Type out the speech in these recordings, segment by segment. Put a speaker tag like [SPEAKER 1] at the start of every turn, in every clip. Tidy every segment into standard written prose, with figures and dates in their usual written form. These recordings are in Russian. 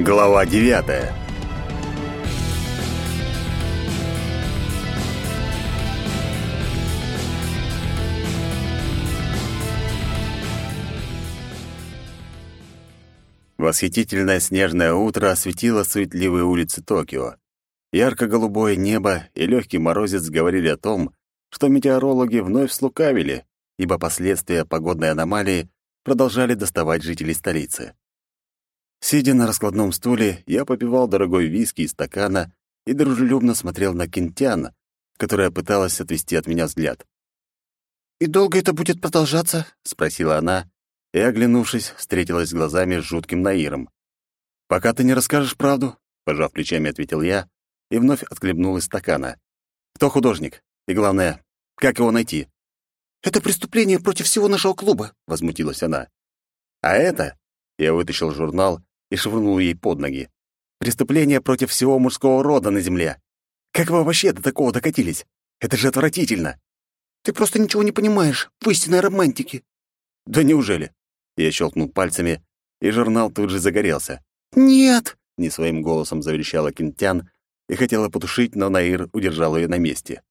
[SPEAKER 1] Глава 9. Восхитительное снежное утро осветило суетливые улицы Токио. Ярко-голубое небо и легкий морозец говорили о том, что метеорологи вновь слукавили, ибо последствия погодной аномалии продолжали доставать жителей столицы. Сидя на раскладном стуле, я попивал дорогой виски из стакана и дружелюбно смотрел на Кинтян, которая пыталась отвести от меня взгляд.
[SPEAKER 2] «И долго это будет продолжаться?»
[SPEAKER 1] — спросила она, и, оглянувшись, встретилась глазами с жутким Наиром. «Пока ты не расскажешь правду», — пожав плечами, ответил я и вновь отхлебнул из стакана. «Кто художник? И главное, как его найти?»
[SPEAKER 2] «Это преступление против всего нашего клуба», — возмутилась она.
[SPEAKER 1] «А это...» — я вытащил журнал и швырнул ей под ноги. «Преступление против всего мужского рода на земле. Как вы вообще до такого докатились? Это же отвратительно!»
[SPEAKER 2] «Ты просто ничего не понимаешь в истинной романтике».
[SPEAKER 1] «Да неужели?» Я щелкнул пальцами, и журнал тут же загорелся.
[SPEAKER 2] «Нет!»
[SPEAKER 1] — не своим голосом заверещала Кинтян и хотела потушить, но Наир удержал ее на месте.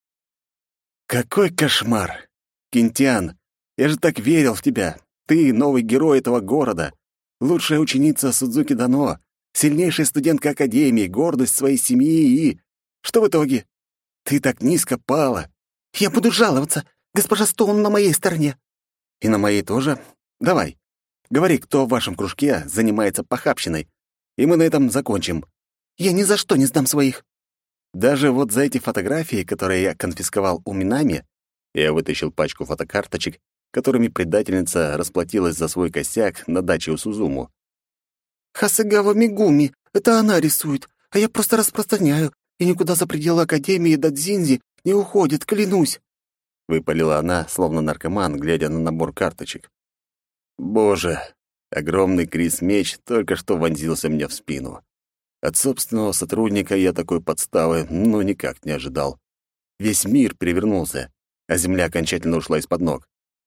[SPEAKER 1] «Какой кошмар! Кинтян, я же так верил в тебя! Ты — новый герой этого города, лучшая ученица Судзуки Дано, сильнейшая студентка Академии, гордость своей семьи и... Что в итоге? Ты так низко пала!»
[SPEAKER 2] «Я буду жаловаться! Госпожа Стоун на моей стороне!»
[SPEAKER 1] «И на моей тоже? Давай, говори, кто в вашем кружке занимается похабщиной, и мы на этом закончим».
[SPEAKER 2] «Я ни за что не сдам своих».
[SPEAKER 1] «Даже вот за эти фотографии, которые я конфисковал у Минами...» Я вытащил пачку фотокарточек, которыми предательница расплатилась за свой косяк на даче у Сузуму.
[SPEAKER 2] «Хасыгава Мигуми, это она рисует, а я просто распространяю, и никуда за пределы Академии Дадзинзи не уходит, клянусь».
[SPEAKER 1] Выпалила она, словно наркоман, глядя на набор карточек. Боже, огромный Крис-меч только что вонзился мне в спину. От собственного сотрудника я такой подставы никак не ожидал. Весь мир перевернулся, а земля окончательно ушла из-под ног.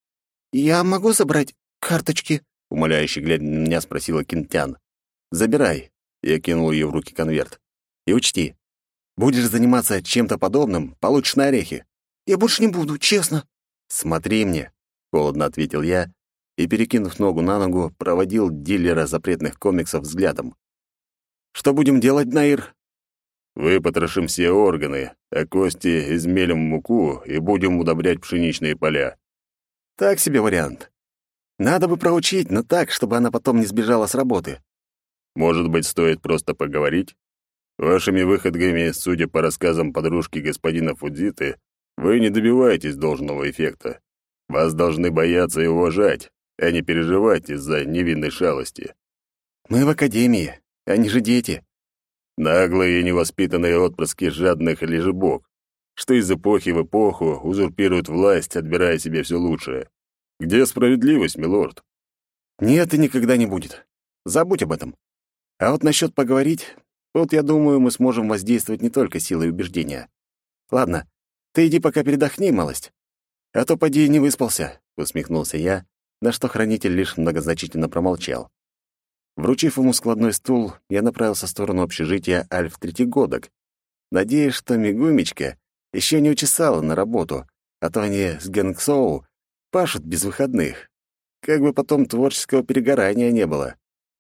[SPEAKER 2] «Я могу забрать карточки?»
[SPEAKER 1] — умоляюще глядя на меня спросила Кинтян. «Забирай», — я кинул ее в руки конверт. «И учти, будешь заниматься чем-то подобным, получишь на орехи».
[SPEAKER 2] «Я больше не буду, честно».
[SPEAKER 1] «Смотри мне», — холодно ответил я и, перекинув ногу на ногу, проводил дилера запретных комиксов взглядом. «Что будем делать, Наир?» «Выпотрошим все органы, а кости измелим в муку и будем удобрять пшеничные поля». «Так себе вариант. Надо бы проучить, но так, чтобы она потом не сбежала с работы». «Может быть, стоит просто поговорить? Вашими выходками, судя по рассказам подружки господина Фудзиты, вы не добиваетесь должного эффекта. Вас должны бояться и уважать, а не переживать из-за невинной шалости». «Мы в академии, они же дети». «Наглые и невоспитанные отпрыски жадных лежебок, что из эпохи в эпоху узурпируют власть, отбирая себе все лучшее. Где справедливость, милорд?» «Нет и никогда не будет. Забудь об этом. А вот насчет поговорить, вот я думаю, мы сможем воздействовать не только силой убеждения. Ладно, ты иди пока передохни, малость. А то поди не выспался», — усмехнулся я, на что хранитель лишь многозначительно промолчал. Вручив ему складной стул, я направился в сторону общежития Альф-Третьегодок, надеясь, что Мигумичка еще не учесала на работу, а то они с Гэнгсоу пашут без выходных. Как бы потом творческого перегорания не было.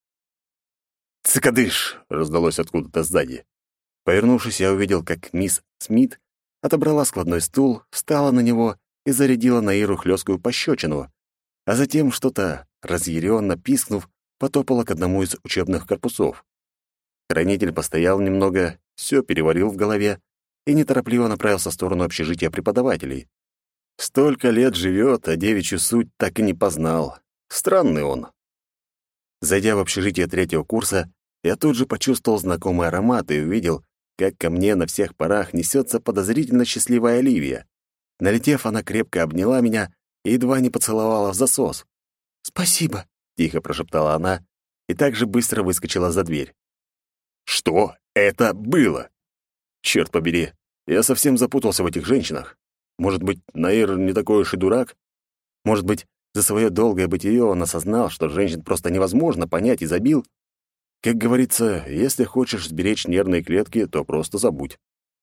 [SPEAKER 1] «Цикадыш!» — раздалось откуда-то сзади. Повернувшись, я увидел, как мисс Смит отобрала складной стул, встала на него и зарядила Наиру хлёсткую пощечину, а затем, что-то разъярённо пискнув, потопала к одному из учебных корпусов. Хранитель постоял немного, всё переварил в голове и неторопливо направился в сторону общежития преподавателей. Столько лет живёт, а девичью суть так и не познал. Странный он. Зайдя в общежитие 3-го курса, я тут же почувствовал знакомый аромат и увидел, как ко мне на всех парах несётся подозрительно счастливая Оливия. Налетев, она крепко обняла меня и едва не поцеловала в засос.
[SPEAKER 2] «Спасибо»,
[SPEAKER 1] — тихо прошептала она и так же быстро выскочила за дверь. Что это было? Чёрт побери, я совсем запутался в этих женщинах. Может быть, Наир не такой уж и дурак? Может быть, за своё долгое бытие он осознал, что женщин просто невозможно понять и забил? Как говорится, если хочешь сберечь нервные клетки, то просто забудь.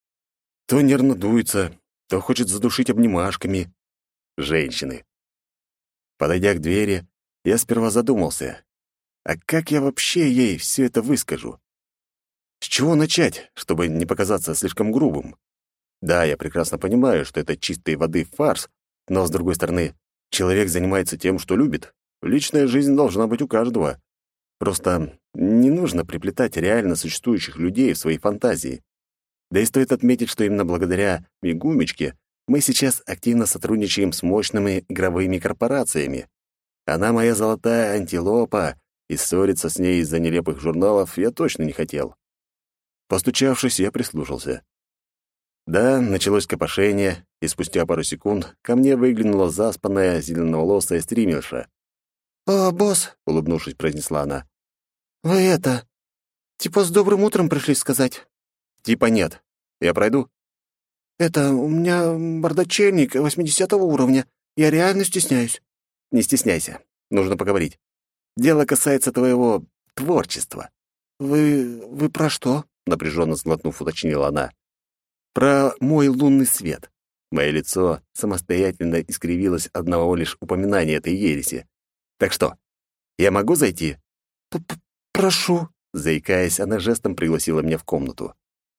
[SPEAKER 1] То нервно дуется, то хочет задушить обнимашками. Женщины. Подойдя к двери, я сперва задумался, а как я вообще ей все это выскажу? С чего начать, чтобы не показаться слишком грубым? Да, я прекрасно понимаю, что это чистой воды фарс, но, с другой стороны, человек занимается тем, что любит. Личная жизнь должна быть у каждого. Просто не нужно приплетать реально существующих людей в свои фантазии. Да и стоит отметить, что именно благодаря Мигумечке мы сейчас активно сотрудничаем с мощными игровыми корпорациями. Она моя золотая антилопа, и ссориться с ней из-за нелепых журналов я точно не хотел. Постучавшись, я прислушался. Да, началось копошение, и спустя пару секунд ко мне выглянула заспанная зеленоволосая стримерша.
[SPEAKER 2] «О, босс», — улыбнувшись, произнесла она. «Вы это... типа с добрым утром пришли сказать?»
[SPEAKER 1] «Типа нет. Я пройду?»
[SPEAKER 2] «Это... у меня бардачельник 80-го уровня. Я реально стесняюсь».
[SPEAKER 1] «Не стесняйся. Нужно поговорить. Дело касается твоего творчества».
[SPEAKER 2] «Вы про что?»
[SPEAKER 1] — напряженно сглотнув, уточнила она. «Про мой лунный свет». Мое лицо самостоятельно искривилось от одного лишь упоминания этой ереси. «Так что, я могу зайти?»
[SPEAKER 2] «Прошу»,
[SPEAKER 1] — заикаясь, она жестом пригласила меня в комнату.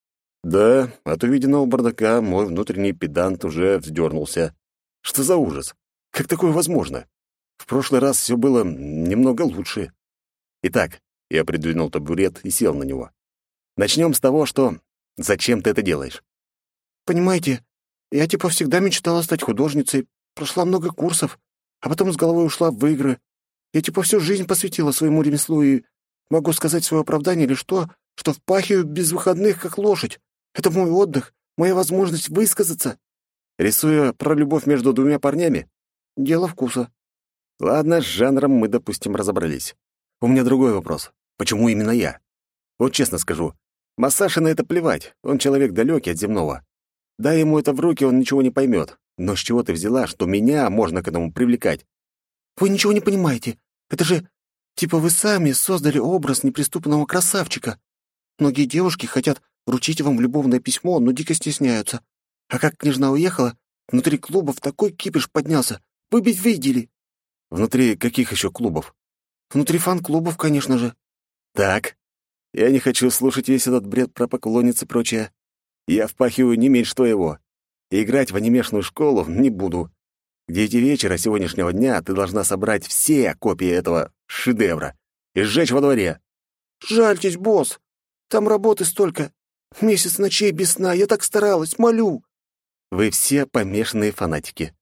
[SPEAKER 1] Да, от увиденного бардака мой внутренний педант уже вздернулся. Что за ужас? Как такое возможно? В прошлый раз все было немного лучше. Итак, я придвинул табурет и сел на него. Начнем с того, что... Зачем ты это делаешь?
[SPEAKER 2] «Понимаете, я типа всегда мечтала стать художницей, прошла много курсов, а потом с головой ушла в игры. Я типа всю жизнь посвятила своему ремеслу и могу сказать свое оправдание лишь то, что впахиваю без выходных, как лошадь. Это мой отдых, моя возможность высказаться».
[SPEAKER 1] Рисуя про любовь между двумя парнями?
[SPEAKER 2] Дело вкуса.
[SPEAKER 1] Ладно, с жанром мы, допустим, разобрались. У меня другой вопрос. Почему именно я? Вот честно скажу, Масаши на это плевать, он человек далекий от земного. Дай ему это в руки, он ничего не поймет. Но с чего ты взяла, что меня можно к этому привлекать?
[SPEAKER 2] «Вы ничего не понимаете. Это же... типа вы сами создали образ неприступного красавчика. Многие девушки хотят вручить вам любовное письмо, но дико стесняются. А как княжна уехала, внутри клубов такой кипиш поднялся. Вы бы видели».
[SPEAKER 1] Внутри каких еще клубов?
[SPEAKER 2] «Внутри фан-клубов, конечно же».
[SPEAKER 1] Так, я не хочу слушать весь этот бред про поклонниц и прочее. Я впахиваю не меньше твоего. И играть в анимешную школу не буду. К 9 вечера сегодняшнего дня ты должна собрать все копии этого шедевра и сжечь во дворе.
[SPEAKER 2] «Жальтесь, босс. Там работы столько. Месяц ночей без сна. Я так старалась, молю».
[SPEAKER 1] Вы все помешанные фанатики.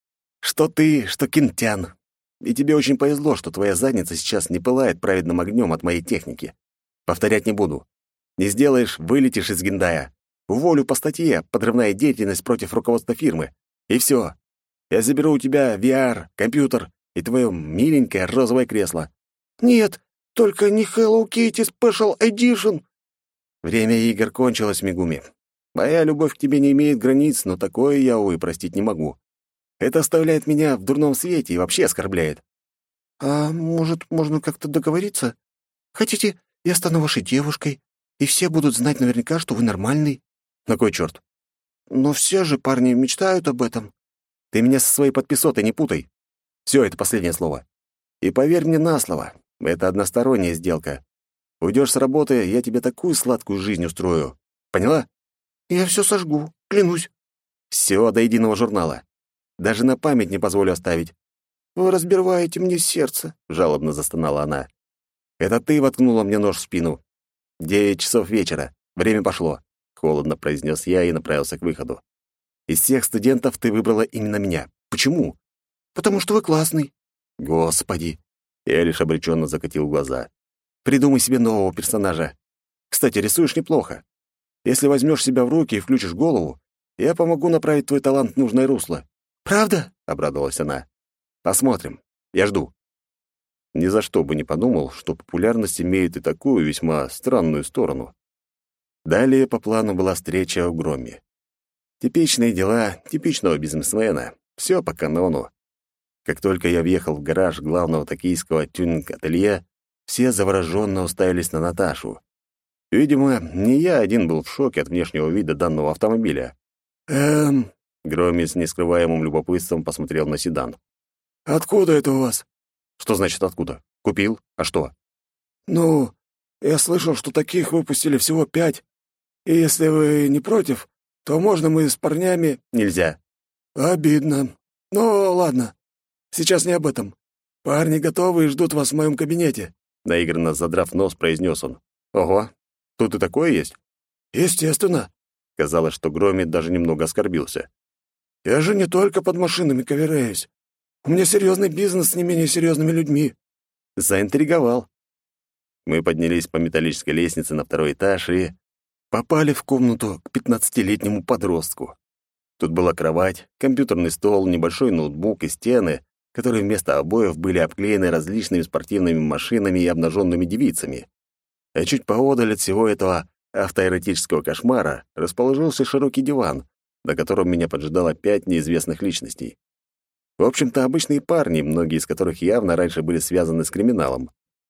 [SPEAKER 1] Что ты, что Кинтян. И тебе очень повезло, что твоя задница сейчас не пылает праведным огнем от моей техники. Повторять не буду. Не сделаешь — вылетишь из Гендая. Уволю по статье «Подрывная деятельность против руководства фирмы». И все. Я заберу у тебя VR, компьютер и твое миленькое розовое кресло.
[SPEAKER 2] «Нет, только не Hello Kitty Special Edition».
[SPEAKER 1] Время игр кончилось, Мигуми. Моя любовь к тебе не имеет границ, но такое я, увы, простить не могу. Это оставляет меня в дурном свете и вообще оскорбляет.
[SPEAKER 2] «А может, можно как-то договориться? Хотите, я стану вашей девушкой, и все будут знать наверняка, что вы нормальный?»
[SPEAKER 1] На кой черт?
[SPEAKER 2] «Но все же парни мечтают об этом».
[SPEAKER 1] Ты меня со своей подписотой не путай. Все, это последнее слово. И поверь мне на слово, это односторонняя сделка. Уйдешь с работы, я тебе такую сладкую жизнь устрою. Поняла?
[SPEAKER 2] «Я все сожгу, клянусь».
[SPEAKER 1] Все до единого журнала. Даже на память не позволю оставить.
[SPEAKER 2] «Вы разбиваете мне сердце»,
[SPEAKER 1] — жалобно застонала она. «Это ты воткнула мне нож в спину. 9 часов вечера. Время пошло», — холодно произнес я и направился к выходу. «Из всех студентов ты выбрала именно меня. Почему?»
[SPEAKER 2] «Потому что вы классный».
[SPEAKER 1] «Господи!» Я лишь обреченно закатил глаза. «Придумай себе нового персонажа. Кстати, рисуешь неплохо. Если возьмешь себя в руки и включишь голову, я помогу направить твой талант в нужное русло».
[SPEAKER 2] «Правда?»
[SPEAKER 1] — обрадовалась она. «Посмотрим. Я жду». Ни за что бы не подумал, что популярность имеет и такую весьма странную сторону. Далее по плану была встреча в Громе. Типичные дела типичного бизнесмена. Все по канону. Как только я въехал в гараж главного токийского тюнинг-ателье, Все завороженно уставились на Наташу. Видимо, не я один был в шоке от внешнего вида данного автомобиля. Громи с нескрываемым любопытством посмотрел на седан.
[SPEAKER 2] Откуда это у вас?
[SPEAKER 1] Что значит откуда? Купил? А что?
[SPEAKER 2] Ну, я слышал, что таких выпустили всего 5. И если вы не против, то можно мы с парнями...
[SPEAKER 1] Нельзя.
[SPEAKER 2] Обидно. Ну, ладно. Сейчас не об этом. Парни готовы и ждут вас в моем кабинете.
[SPEAKER 1] Наигранно задрав нос, произнес он. Ого, тут и такое есть?
[SPEAKER 2] Естественно.
[SPEAKER 1] Казалось, что Громи даже немного оскорбился.
[SPEAKER 2] Я же не только под машинами ковыряюсь. У меня серьезный бизнес с не менее серьезными людьми.
[SPEAKER 1] Заинтриговал. Мы поднялись по металлической лестнице на 2-й этаж и попали в комнату к 15-летнему подростку. Тут была кровать, компьютерный стол, небольшой ноутбук и стены, которые вместо обоев были обклеены различными спортивными машинами и обнаженными девицами. А чуть поодаль от всего этого автоэротического кошмара расположился широкий диван, на котором меня поджидало 5 неизвестных личностей. В общем-то, обычные парни, многие из которых явно раньше были связаны с криминалом.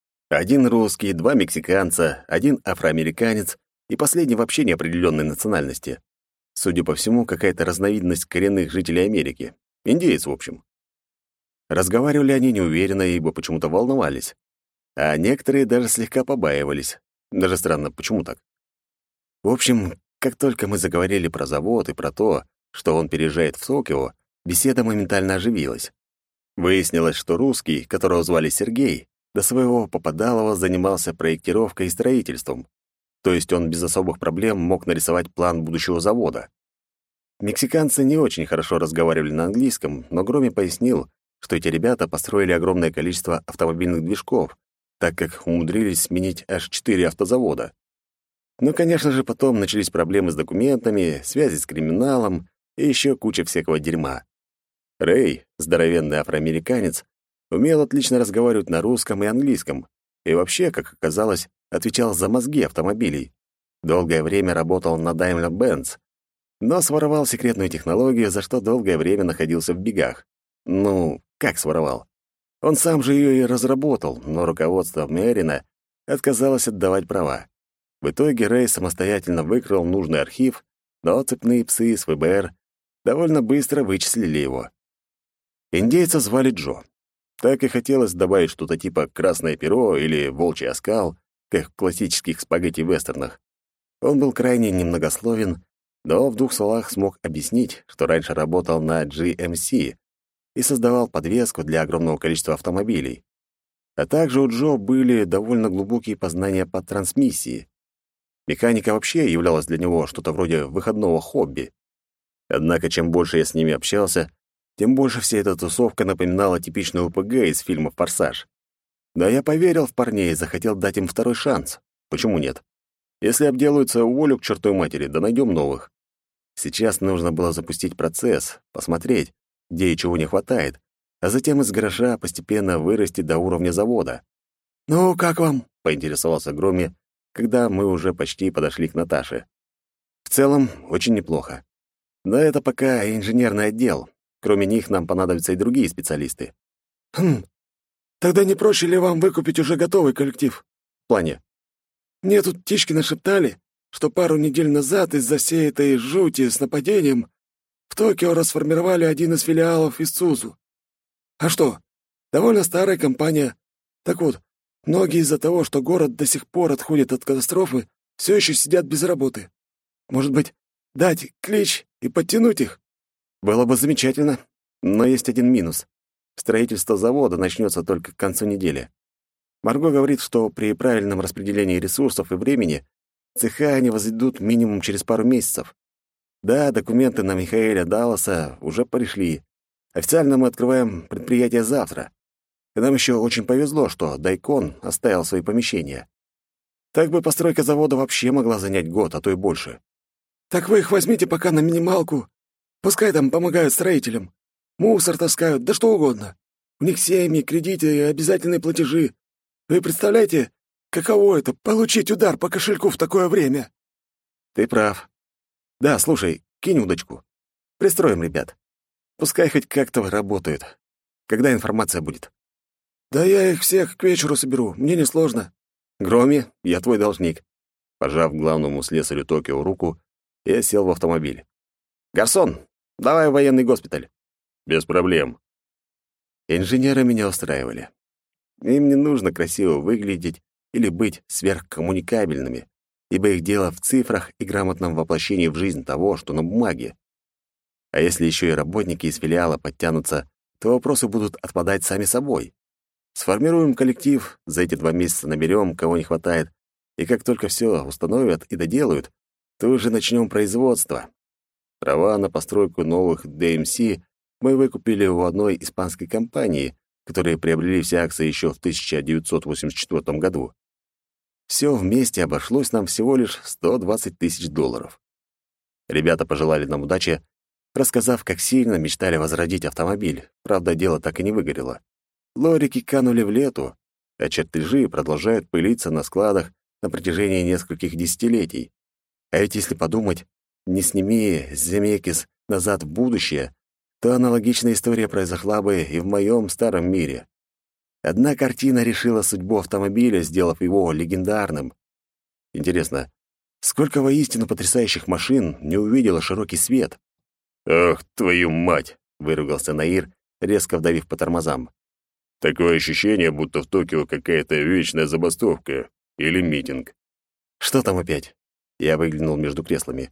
[SPEAKER 1] 1 русский, 2 мексиканца, 1 афроамериканец и последний вообще неопределенной национальности. Судя по всему, какая-то разновидность коренных жителей Америки. Индеец, в общем. Разговаривали они неуверенно, ибо почему-то волновались. А некоторые даже слегка побаивались. Даже странно, почему так? В общем, как только мы заговорили про завод и про то, что он переезжает в Токио, беседа моментально оживилась. Выяснилось, что русский, которого звали Сергей, до своего попадалова занимался проектировкой и строительством. То есть он без особых проблем мог нарисовать план будущего завода. Мексиканцы не очень хорошо разговаривали на английском, но Громи пояснил, что эти ребята построили огромное количество автомобильных движков, так как умудрились сменить аж 4 автозавода. Ну, конечно же, потом начались проблемы с документами, связи с криминалом и еще куча всякого дерьма. Рэй, здоровенный афроамериканец, умел отлично разговаривать на русском и английском, и вообще, как оказалось, отвечал за мозги автомобилей. Долгое время работал на Daimler-Benz, но своровал секретную технологию, за что долгое время находился в бегах. Ну, как своровал? Он сам же ее и разработал, но руководство Мерина отказалось отдавать права. В итоге Рэй самостоятельно выкрал нужный архив, но цепные псы с ФБР довольно быстро вычислили его. Индейца звали Джо. Так и хотелось добавить что-то типа «красное перо» или «волчий оскал», как в классических спагетти-вестернах. Он был крайне немногословен, но в 2 словах смог объяснить, что раньше работал на GMC и создавал подвеску для огромного количества автомобилей. А также у Джо были довольно глубокие познания по трансмиссии. Механика вообще являлась для него что-то вроде выходного хобби. Однако, чем больше я с ними общался, тем больше вся эта тусовка напоминала типичную УПГ из фильма «Форсаж». Да я поверил в парней и захотел дать им 2-й шанс. Почему нет? Если обделаются, уволю к чертовой матери, да найдем новых. Сейчас нужно было запустить процесс, посмотреть, где и чего не хватает, а затем из гаража постепенно вырасти до уровня завода.
[SPEAKER 2] Ну, как вам?
[SPEAKER 1] — поинтересовался Громи, когда мы уже почти подошли к Наташе. В целом, очень неплохо. Но это пока инженерный отдел. Кроме них нам понадобятся и другие специалисты.
[SPEAKER 2] Тогда не проще ли вам выкупить уже готовый коллектив?
[SPEAKER 1] В плане?
[SPEAKER 2] Мне тут птички нашептали, что пару недель назад из-за всей этой жути с нападением в Токио расформировали один из филиалов Исузу. А что? Довольно старая компания. Так вот, многие из-за того, что город до сих пор отходит от катастрофы, все еще сидят без работы. Может быть, дать клич и подтянуть их?
[SPEAKER 1] Было бы замечательно, но есть один минус. Строительство завода начнется только к концу недели. Марго говорит, что при правильном распределении ресурсов и времени цеха они возведут минимум через пару месяцев. Да, документы на Михаэля Далласа уже пришли. Официально мы открываем предприятие завтра. И нам еще очень повезло, что Дайкон оставил свои помещения. Так бы постройка завода вообще могла занять год, а то и больше.
[SPEAKER 2] Так вы их возьмите пока на минималку. Пускай там помогают строителям. Мусор таскают, да что угодно. У них семьи, кредиты и обязательные платежи. Вы представляете, каково это — получить удар по кошельку в такое время?
[SPEAKER 1] Ты прав. Да, слушай, кинь удочку. Пристроим ребят. Пускай хоть как-то работают. Когда информация будет?
[SPEAKER 2] «Да я их всех к вечеру соберу, мне несложно».
[SPEAKER 1] «Громи, я твой должник». Пожав главному слесарю Токио руку, я сел в автомобиль. «Гарсон, давай в военный госпиталь». «Без проблем». Инженеры меня устраивали. Им не нужно красиво выглядеть или быть сверхкоммуникабельными, ибо их дело в цифрах и грамотном воплощении в жизнь того, что на бумаге. А если еще и работники из филиала подтянутся, то вопросы будут отпадать сами собой. Сформируем коллектив, за эти 2 месяца наберем, кого не хватает, и как только все установят и доделают, то уже начнем производство. Права на постройку новых DMC мы выкупили у одной испанской компании, которые приобрели все акции еще в 1984 году. Все вместе обошлось нам всего лишь $120 тысяч. Ребята пожелали нам удачи, рассказав, как сильно мечтали возродить автомобиль. Правда, дело так и не выгорело. Лорики канули в лету, а чертежи продолжают пылиться на складах на протяжении нескольких десятилетий. А ведь если подумать, не сними Земекис назад в будущее, то аналогичная история произошла бы и в моем старом мире. Одна картина решила судьбу автомобиля, сделав его легендарным. Интересно, сколько воистину потрясающих машин не увидело широкий свет? «Ах, твою мать!» — выругался Наир, резко вдавив по тормозам. «Такое ощущение, будто в Токио какая-то вечная забастовка или митинг». «Что там опять?» Я выглянул между креслами.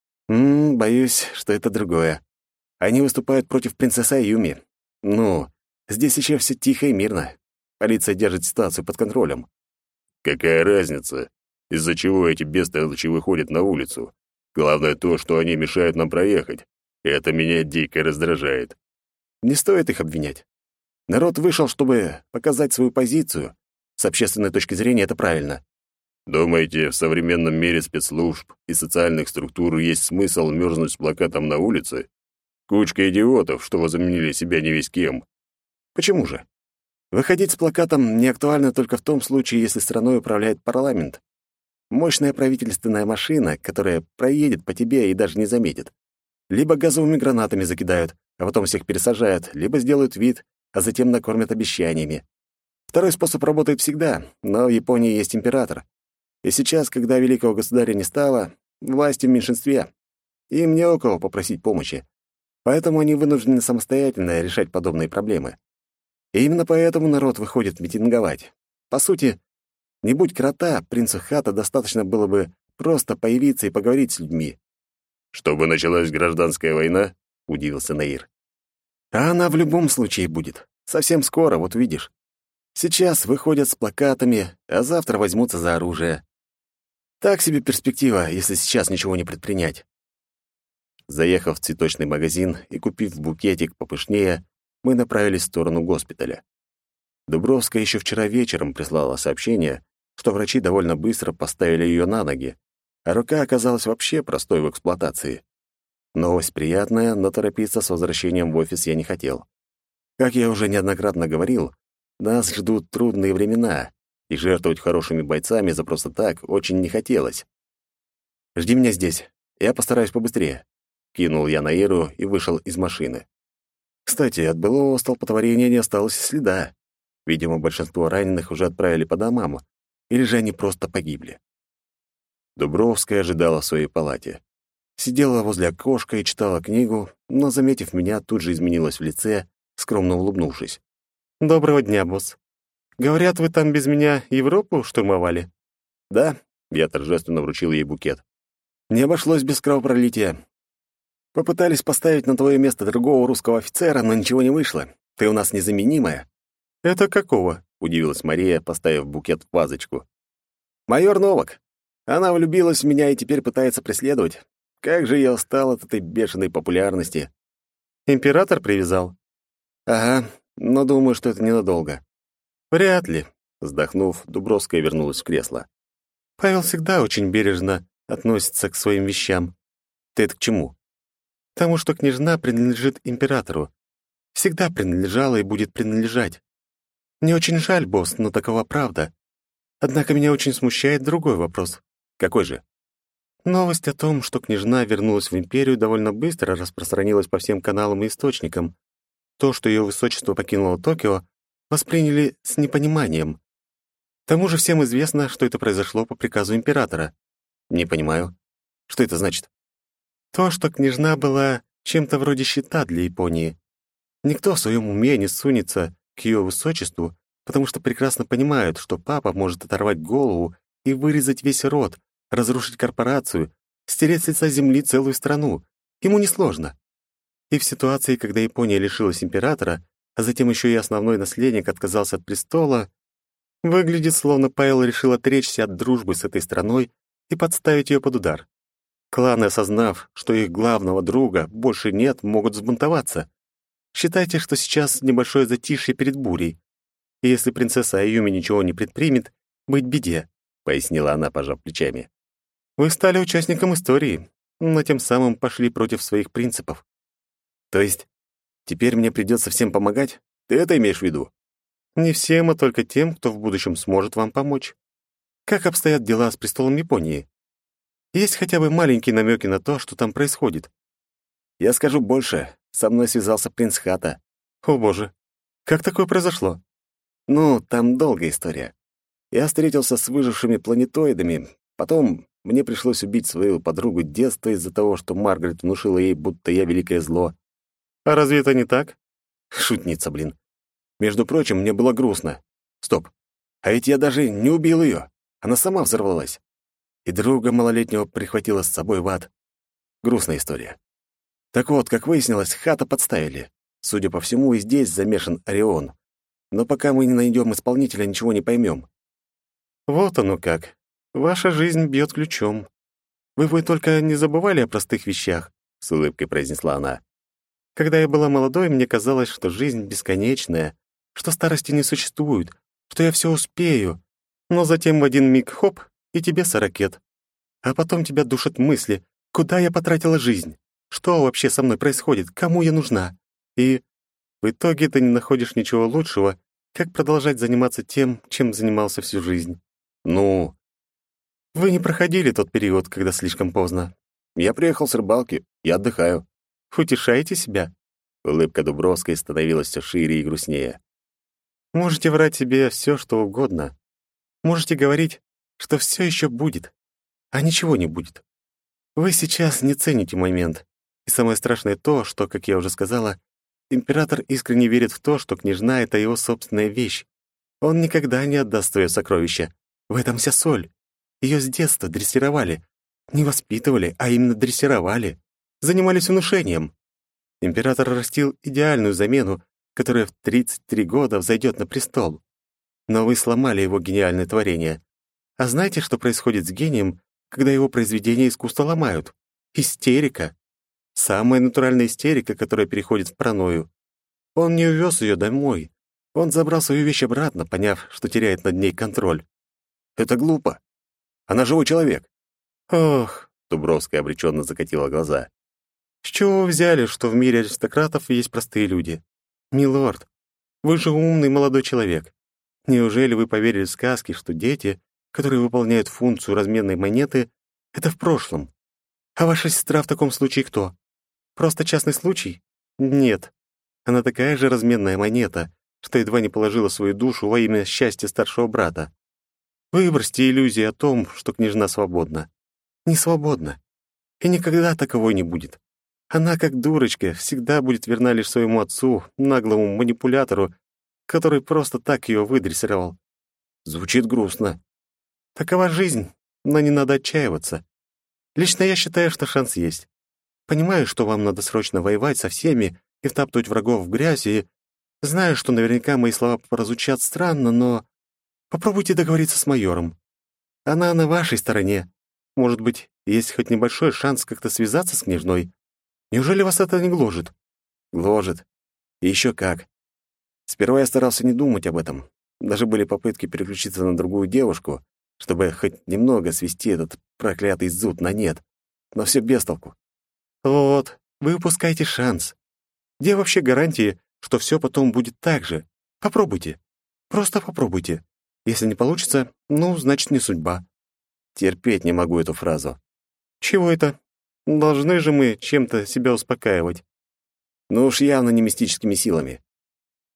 [SPEAKER 1] Боюсь, что это другое. Они выступают против принцессы Аюми. Ну, здесь еще все тихо и мирно. Полиция держит ситуацию под контролем». «Какая разница? Из-за чего эти бестолочи выходят на улицу? Главное то, что они мешают нам проехать. Это меня дико раздражает». «Не стоит их обвинять. Народ вышел, чтобы показать свою позицию. С общественной точки зрения это правильно». «Думаете, в современном мире спецслужб и социальных структур есть смысл мерзнуть с плакатом на улице? Кучка идиотов, что возомнили себя не весь кем». «Почему же? Выходить с плакатом не актуально только в том случае, если страной управляет парламент. Мощная правительственная машина, которая проедет по тебе и даже не заметит. Либо газовыми гранатами закидают, а потом всех пересажают, либо сделают вид, а затем накормят обещаниями. Второй способ работает всегда, но в Японии есть император. И сейчас, когда великого государя не стало, власти в меньшинстве. Им не у кого попросить помощи. Поэтому они вынуждены самостоятельно решать подобные проблемы. И именно поэтому народ выходит митинговать. По сути, не будь крота, принцу Хата достаточно было бы просто появиться и поговорить с людьми. «Чтобы началась гражданская война?» — удивился Наир. «А она в любом случае будет. Совсем скоро, вот увидишь. Сейчас выходят с плакатами, а завтра возьмутся за оружие. Так себе перспектива, если сейчас ничего не предпринять». Заехав в цветочный магазин и купив букетик попышнее, мы направились в сторону госпиталя. Дубровская еще вчера вечером прислала сообщение, что врачи довольно быстро поставили ее на ноги, а рука оказалась вообще простой в эксплуатации. Новость приятная, но торопиться с возвращением в офис я не хотел. Как я уже неоднократно говорил, нас ждут трудные времена, и жертвовать хорошими бойцами за просто так очень не хотелось. «Жди меня здесь, я постараюсь побыстрее», — кинул я Наиру и вышел из машины. Кстати, от былого столпотворения не осталось и следа. Видимо, большинство раненых уже отправили по домам, или же они просто погибли. Дубровская ожидала в своей палате. Сидела возле окошка и читала книгу, но, заметив меня, тут же изменилась в лице, скромно улыбнувшись. «Доброго дня, босс. Говорят, вы там без меня Европу штурмовали?» «Да», — я торжественно вручил ей букет. «Не обошлось без кровопролития. Попытались поставить на твое место другого русского офицера, но ничего не вышло. Ты у нас незаменимая». «Это какого?» — удивилась Мария, поставив букет в вазочку. «Майор Новак. Она влюбилась в меня и теперь пытается преследовать. Как же я устал от этой бешеной популярности». «Император привязал?» «Ага, но думаю, что это ненадолго». «Вряд ли», — вздохнув, Дубровская вернулась в кресло. «Павел всегда очень бережно относится к своим вещам». «Ты это к чему?» «К тому, что княжна принадлежит императору. Всегда принадлежала и будет принадлежать. Мне очень жаль, босс, но такова правда. Однако меня очень смущает другой вопрос». «Какой же?» «Новость о том, что княжна вернулась в империю, довольно быстро распространилась по всем каналам и источникам. То, что ее высочество покинуло Токио,
[SPEAKER 2] восприняли с непониманием. К тому же всем известно, что это произошло по приказу императора.
[SPEAKER 1] Не понимаю. Что это значит?
[SPEAKER 2] То, что княжна была чем-то вроде щита для Японии. Никто в своем уме не сунется к ее высочеству, потому что прекрасно понимают, что папа может оторвать голову и вырезать весь род, разрушить корпорацию, стереть с лица земли целую страну. Ему несложно. И в ситуации, когда Япония лишилась императора, а затем еще и основной наследник отказался от престола, выглядит, словно Павел решил отречься от дружбы с этой страной и подставить ее под удар. Кланы, осознав, что их главного друга больше нет, могут взбунтоваться. Считайте, что сейчас небольшое затишье перед бурей. И если принцесса Аюми ничего не предпримет, быть беде, — пояснила она, пожав плечами. Вы стали участником истории, но тем самым пошли против своих принципов.
[SPEAKER 1] То есть теперь мне придется всем помогать? Ты это имеешь в виду?
[SPEAKER 2] Не всем, а только тем, кто в будущем сможет вам помочь. Как обстоят дела с престолом Японии? Есть хотя бы маленькие намеки на то, что там происходит?
[SPEAKER 1] Я скажу больше. Со мной связался принц Хата.
[SPEAKER 2] О боже, как такое произошло?
[SPEAKER 1] Ну, там долгая история. Я встретился с выжившими планетоидами. Потом мне пришлось убить свою подругу детства из-за того, что Маргарет внушила ей, будто я великое зло.
[SPEAKER 2] А разве это не так?
[SPEAKER 1] Шутница, блин. Между прочим, мне было грустно. Стоп. А ведь я даже не убил ее. Она сама взорвалась. И друга малолетнего прихватила с собой в ад. Грустная история. Так вот, как выяснилось, Хата подставили. Судя по всему, и здесь замешан Орион. Но пока мы не найдем исполнителя, ничего не поймем.
[SPEAKER 2] Вот оно как. Ваша жизнь бьет ключом. Вы только не забывали о простых вещах, — с улыбкой произнесла она. Когда я была молодой, мне казалось, что жизнь бесконечная, что старости не существует, что я все успею. Но затем в один миг — хоп, и тебе 40 лет. А потом тебя душат мысли, куда я потратила жизнь, что вообще со мной происходит, кому я нужна. И в итоге ты не находишь ничего лучшего, как продолжать заниматься тем, чем занимался всю жизнь.
[SPEAKER 1] Ну,
[SPEAKER 2] Вы не проходили тот период, когда слишком поздно.
[SPEAKER 1] я приехал с рыбалки, я отдыхаю.
[SPEAKER 2] Утешаете себя?
[SPEAKER 1] Улыбка Дубровской становилась все шире и грустнее.
[SPEAKER 2] Можете врать себе все, что угодно. Можете говорить, что все еще будет, а ничего не будет. Вы сейчас не цените момент. И самое страшное то, что, как я уже сказала, император искренне верит в то, что княжна — это его собственная вещь. Он никогда не отдаст свое сокровище. В этом вся соль. Ее с детства дрессировали. Не воспитывали, а именно дрессировали. Занимались внушением. Император растил идеальную замену, которая в 33 года взойдет на престол. Но вы сломали его гениальное творение. А знаете, что происходит с гением, когда его произведения искусства ломают? Истерика. Самая натуральная истерика, которая переходит в паранойю. Он не увез ее домой. Он забрал свою вещь обратно, поняв, что теряет над ней контроль.
[SPEAKER 1] Это глупо. Она живой человек.
[SPEAKER 2] Ох,
[SPEAKER 1] Дубровская обреченно закатила глаза.
[SPEAKER 2] с чего вы взяли, что в мире аристократов есть простые люди? Милорд, вы же умный молодой человек. Неужели вы поверили в сказки, что дети, которые выполняют функцию разменной монеты, это в прошлом? А ваша сестра в таком случае кто? Просто частный случай? Нет. Она такая же разменная монета, что едва не положила свою душу во имя счастья старшего брата. Выбросьте иллюзии о том, что княжна свободна. Не свободна. И никогда таковой не будет. Она, как дурочка, всегда будет верна лишь своему отцу, наглому манипулятору, который просто так ее выдрессировал.
[SPEAKER 1] Звучит грустно.
[SPEAKER 2] Такова жизнь, но не надо отчаиваться. Лично я считаю, что шанс есть. Понимаю, что вам надо срочно воевать со всеми и втаптывать врагов в грязь, и знаю, что наверняка мои слова прозвучат странно, но попробуйте договориться с майором. Она на вашей стороне. Может быть, есть хоть небольшой шанс как-то связаться с княжной. Неужели вас это не гложет?
[SPEAKER 1] Гложет. И еще как. Сперва я старался не думать об этом. Даже были попытки переключиться на другую девушку, чтобы хоть немного свести этот проклятый зуд на нет. Но все без толку.
[SPEAKER 2] Вот, вы упускаете шанс. Где вообще гарантии, что все потом будет так же? Попробуйте. Просто попробуйте. Если не получится, ну, значит, не судьба.
[SPEAKER 1] Терпеть не могу эту фразу.
[SPEAKER 2] Чего это? Должны же мы чем-то себя успокаивать.
[SPEAKER 1] Ну уж явно не мистическими силами.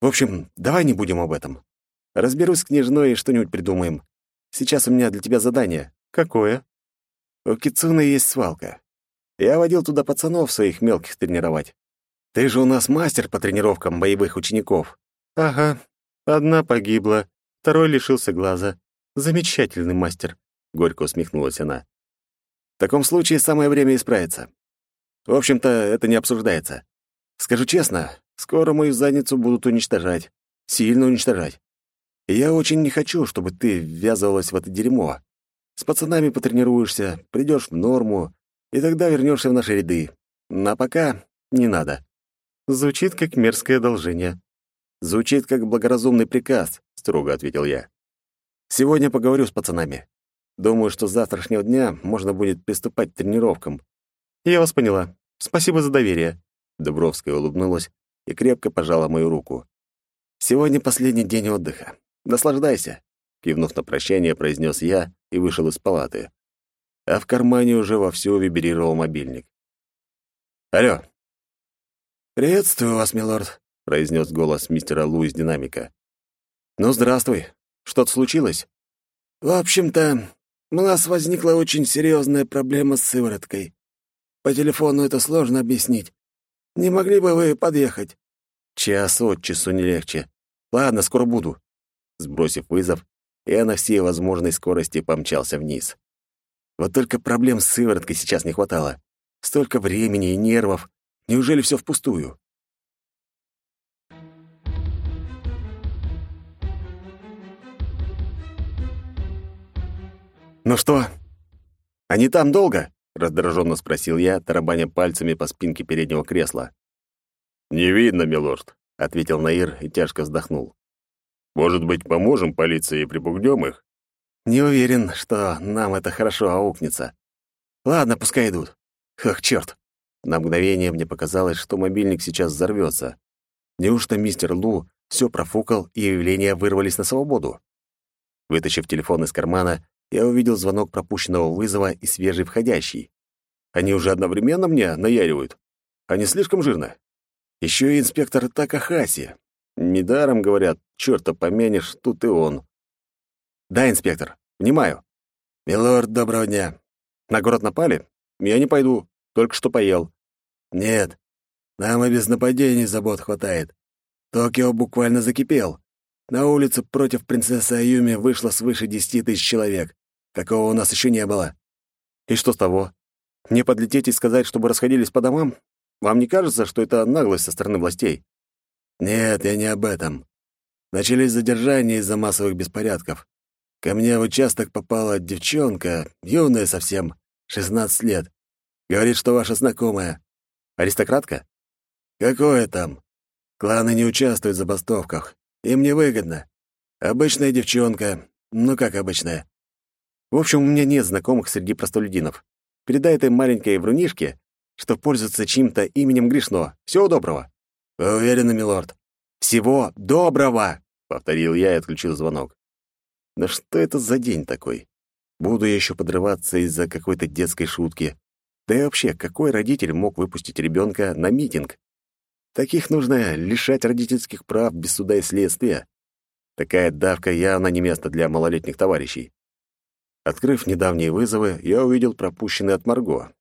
[SPEAKER 1] В общем, давай не будем об этом. Разберусь с княжной и что-нибудь придумаем. Сейчас у меня для тебя задание. Какое? У Кицуны есть свалка. Я водил туда пацанов своих мелких тренировать. Ты же у нас мастер по тренировкам боевых учеников. Ага. Одна погибла, второй лишился глаза. Замечательный мастер, горько усмехнулась она. В таком случае самое время исправиться. В общем-то, это не обсуждается. Скажу честно, скоро мою задницу будут уничтожать. Сильно уничтожать. И я очень не хочу, чтобы ты ввязывалась в это дерьмо. С пацанами потренируешься, придешь в норму, и тогда вернешься в наши ряды. А пока не надо. Звучит как мерзкое одолжение. Звучит как благоразумный приказ, строго ответил я. Сегодня поговорю с пацанами. Думаю, что с завтрашнего дня можно будет приступать к тренировкам. Я вас поняла. Спасибо за доверие. Дубровская улыбнулась и крепко пожала мою руку. Сегодня последний день отдыха. Наслаждайся, кивнув на прощание, произнес я и вышел из палаты. А в кармане уже вовсю вибрировал мобильник. Алло. «Приветствую вас, милорд», — произнес голос мистера Лу из динамика. «Ну, здравствуй. Что-то случилось?» «В общем-то, у нас возникла очень серьезная проблема с сывороткой. По телефону это сложно объяснить. Не могли бы вы подъехать?» «Час от часу не легче. Ладно, скоро буду». Сбросив вызов, я на всей возможной скорости помчался вниз. Вот только проблем с сывороткой сейчас не хватало. Столько времени и нервов. Неужели все впустую? «Ну что, они там долго?» — раздраженно спросил я, тарабаня пальцами по спинке переднего кресла. «Не видно, милорд», — ответил Наир и тяжко вздохнул. «Может быть, поможем полиции и припугнем их?» «Не уверен, что нам это хорошо аукнется. Ладно, пускай идут. Ах, чёрт!» На мгновение мне показалось, что мобильник сейчас взорвётся. Неужто мистер Лу всё профукал, и явления вырвались на свободу? Вытащив телефон из кармана, я увидел звонок пропущенного вызова и свежий входящий. Они уже одновременно мне наяривают. Они слишком жирно. Ещё и инспектор Такахаси. Недаром говорят, чёрта помянешь, тут и он. «Да, инспектор, внимаю». «Милорд, доброго дня. На город напали? Я не пойду. Только что поел». «Нет, нам и без нападений забот хватает. Токио буквально закипел. На улице против принцессы Аюми вышло свыше 10 тысяч человек. Такого у нас еще не было». «И что с того? Мне подлететь и сказать, чтобы расходились по домам? Вам не кажется, что это наглость со стороны властей?»
[SPEAKER 2] «Нет, я не об этом. Начались задержания из-за массовых беспорядков. Ко мне в участок попала девчонка, юная совсем, 16 лет. Говорит, что ваша знакомая».
[SPEAKER 1] «Аристократка?»
[SPEAKER 2] «Какое там? Кланы не участвуют в забастовках. Им невыгодно. Обычная девчонка. Ну как обычная?»
[SPEAKER 1] «В общем, у меня нет знакомых среди простолюдинов. Передай этой маленькой врунишке, что пользоваться чьим-то именем грешно. Всего доброго».
[SPEAKER 2] «Вы уверены, милорд?»
[SPEAKER 1] «Всего доброго!» — повторил я и отключил звонок. «Да что это за день такой? Буду я еще подрываться из-за какой-то детской шутки. Да и вообще, какой родитель мог выпустить ребенка на митинг? Таких нужно лишать родительских прав без суда и следствия. Такая давка явно не место для малолетних товарищей». Открыв недавние вызовы, я увидел пропущенный от Марго.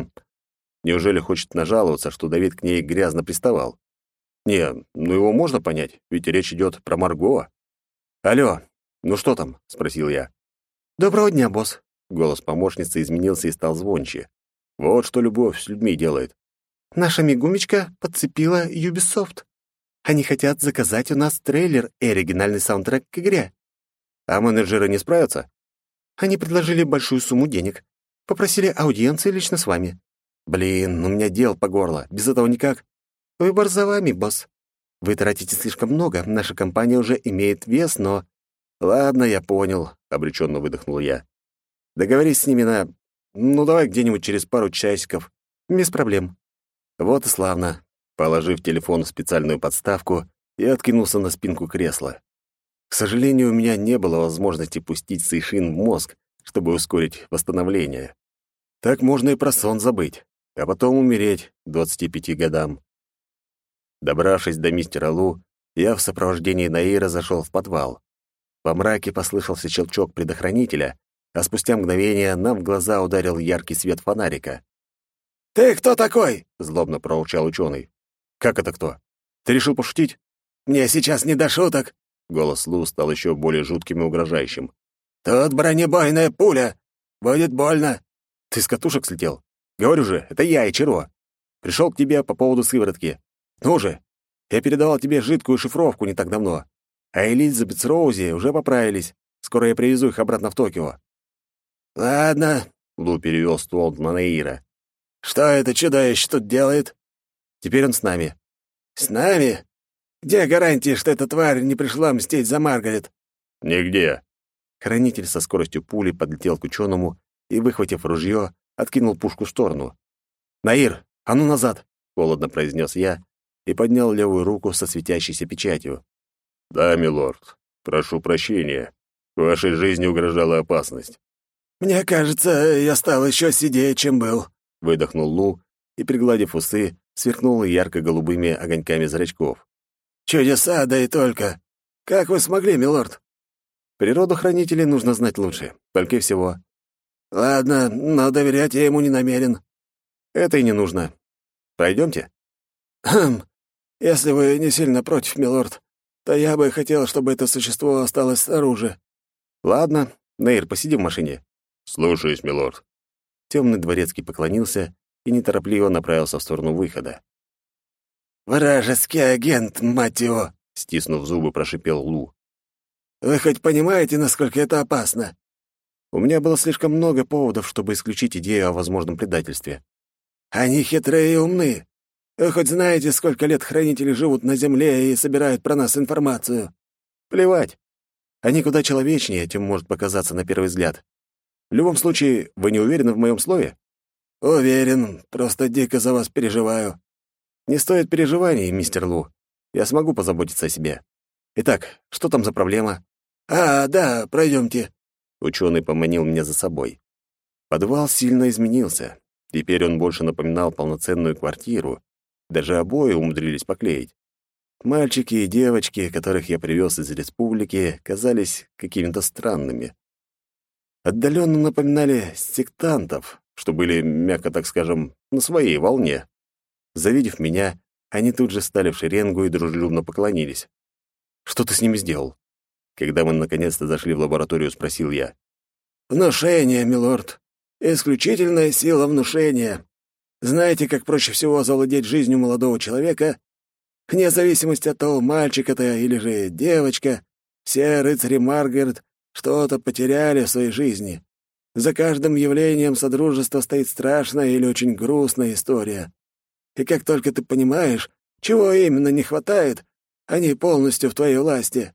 [SPEAKER 1] Неужели хочет нажаловаться, что Давид к ней грязно приставал? Не, ну его можно понять, ведь речь идет про Марго. «Алло, ну что там?» — спросил я.
[SPEAKER 2] «Доброго дня, босс».
[SPEAKER 1] Голос помощницы изменился и стал звонче. Вот что любовь с людьми делает.
[SPEAKER 2] «Наша мигумечка подцепила Ubisoft. Они хотят заказать у нас трейлер и оригинальный саундтрек к игре».
[SPEAKER 1] «А менеджеры не справятся?»
[SPEAKER 2] «Они предложили большую сумму денег. Попросили аудиенции лично с вами».
[SPEAKER 1] «Блин, у меня дел по горло. Без этого никак».
[SPEAKER 2] «Выбор за вами, босс. Вы тратите слишком много. Наша компания уже имеет вес, но...»
[SPEAKER 1] «Ладно, я понял», — обреченно выдохнул я. «Договорись с ними на... Ну, давай где-нибудь через пару часиков».
[SPEAKER 2] «Без проблем».
[SPEAKER 1] Вот и славно. Положив телефон в специальную подставку, я откинулся на спинку кресла. К сожалению, у меня не было возможности пустить сейшин в мозг, чтобы ускорить восстановление. Так можно и про сон забыть, а потом умереть к 25 годам. Добравшись до мистера Лу, Я в сопровождении Наира зашел в подвал. Во мраке послышался щелчок предохранителя, а спустя мгновение нам в глаза ударил яркий свет фонарика.
[SPEAKER 2] «Ты кто такой?»
[SPEAKER 1] — злобно проурчал ученый. «Как это кто? Ты решил пошутить?»
[SPEAKER 2] «Мне сейчас не до шуток!»
[SPEAKER 1] Голос Лу стал еще более жутким и угрожающим.
[SPEAKER 2] «Тут бронебойная пуля! Будет больно!»
[SPEAKER 1] «Ты с катушек слетел? Говорю же, это я, Ичиро. Пришел к тебе по поводу сыворотки. Ну же, я передавал тебе жидкую шифровку не так давно. А Элизабет с Роузи уже поправились. Скоро я привезу их обратно в Токио».
[SPEAKER 2] «Ладно»,
[SPEAKER 1] — Лу перевел ствол на Наира.
[SPEAKER 2] «Что это чудовище тут делает?»
[SPEAKER 1] «Теперь он с нами».
[SPEAKER 2] «С нами? Где гарантия, что эта тварь не пришла мстить за Маргарет?»
[SPEAKER 1] «Нигде». Хранитель со скоростью пули подлетел к ученому и, выхватив ружье, откинул пушку в сторону. «Наир, а ну назад!» — холодно произнес я и поднял левую руку со светящейся печатью. «Да, милорд, прошу прощения. Вашей жизни угрожала опасность».
[SPEAKER 2] «Мне кажется, я стал еще сидее, чем был»,
[SPEAKER 1] — выдохнул Лу и, пригладив усы, сверкнул ярко-голубыми огоньками зрачков.
[SPEAKER 2] «Чудеса, да и только. Как вы смогли, милорд?»
[SPEAKER 1] «Природу хранителей нужно знать лучше, только и всего».
[SPEAKER 2] «Ладно, но доверять я ему не намерен».
[SPEAKER 1] «Это и не нужно. Пойдемте?»
[SPEAKER 2] «Хм, если вы не сильно против, милорд, то я бы хотел, чтобы это существо осталось снаружи».
[SPEAKER 1] «Ладно, Наир, посиди в машине». «Слушаюсь, милорд». Темный дворецкий поклонился и неторопливо направился в сторону выхода.
[SPEAKER 2] «Вражеский агент, мать его!» —
[SPEAKER 1] стиснув зубы, прошипел Лу.
[SPEAKER 2] «Вы хоть понимаете, насколько это опасно?»
[SPEAKER 1] У меня было слишком много поводов, чтобы исключить идею о возможном предательстве.
[SPEAKER 2] «Они хитрые и умны. Вы хоть знаете, сколько лет хранители живут на Земле и собирают про нас информацию?»
[SPEAKER 1] «Плевать. Они куда человечнее, чем может показаться на первый взгляд. В любом случае, вы не уверены в моем слове?»
[SPEAKER 2] «Уверен, просто дико за вас переживаю».
[SPEAKER 1] «Не стоит переживаний, мистер Лу. Я смогу позаботиться о себе. Итак, что там за проблема?»
[SPEAKER 2] Да, пройдемте».
[SPEAKER 1] Ученый поманил меня за собой. Подвал сильно изменился. Теперь он больше напоминал полноценную квартиру. Даже обои умудрились поклеить. Мальчики и девочки, которых я привез из республики, казались какими-то странными. Отдаленно напоминали сектантов, что были, мягко так скажем, на своей волне. Завидев меня, они тут же стали в шеренгу и дружелюбно поклонились. «Что ты с ними сделал?» Когда мы наконец-то зашли в лабораторию, спросил я.
[SPEAKER 2] «Внушение, милорд. Исключительная сила внушения. Знаете, как проще всего завладеть жизнью молодого человека? Вне зависимости от того, мальчик это или же девочка, все рыцари Маргарет что-то потеряли в своей жизни. За каждым явлением содружества стоит страшная или очень грустная история. И как только ты понимаешь, чего именно не хватает, они полностью в твоей власти».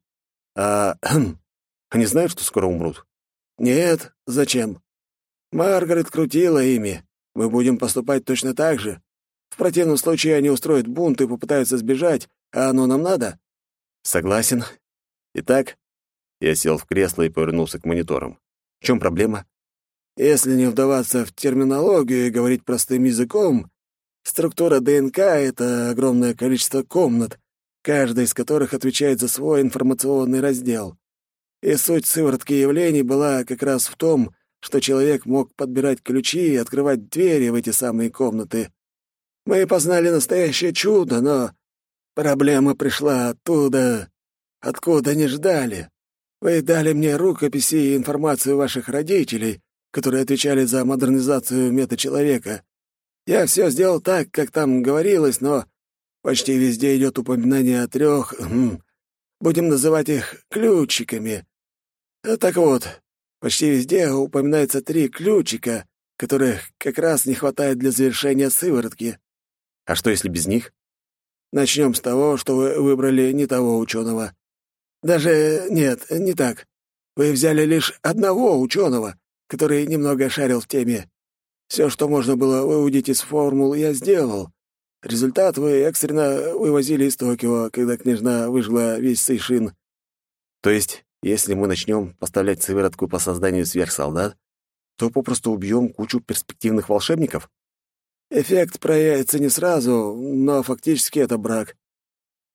[SPEAKER 1] Они знают, что скоро умрут?»
[SPEAKER 2] «Нет, зачем? Маргарет крутила ими. Мы будем поступать точно так же. В противном случае они устроят бунт и попытаются сбежать, а оно нам надо?»
[SPEAKER 1] «Согласен. Итак...» Я сел в кресло и повернулся к мониторам. «В чем проблема?»
[SPEAKER 2] «Если не вдаваться в терминологию и говорить простым языком, структура ДНК — это огромное количество комнат, каждая из которых отвечает за свой информационный раздел. И суть сыворотки явлений была как раз в том, что человек мог подбирать ключи и открывать двери в эти самые комнаты. Мы познали настоящее чудо, но проблема пришла оттуда, откуда не ждали. Вы дали мне рукописи и информацию ваших родителей, которые отвечали за модернизацию метачеловека. Я все сделал так, как там говорилось, но почти везде идет упоминание о 3, будем называть их ключиками. Так вот, почти везде упоминается 3 ключика, которых как раз не хватает для завершения сыворотки.
[SPEAKER 1] А что, если без них?
[SPEAKER 2] Начнем с того, что вы выбрали не того ученого. Даже нет, не так. Вы взяли лишь одного ученого, который немного шарил в теме. Все, что можно было выудить из формул, я сделал. Результат вы экстренно вывозили из Токио, когда княжна выжгла весь Сейшин.
[SPEAKER 1] То есть, если мы начнем поставлять сыворотку по созданию сверхсолдат, то попросту убьем кучу перспективных волшебников?
[SPEAKER 2] Эффект проявится не сразу, но фактически это брак.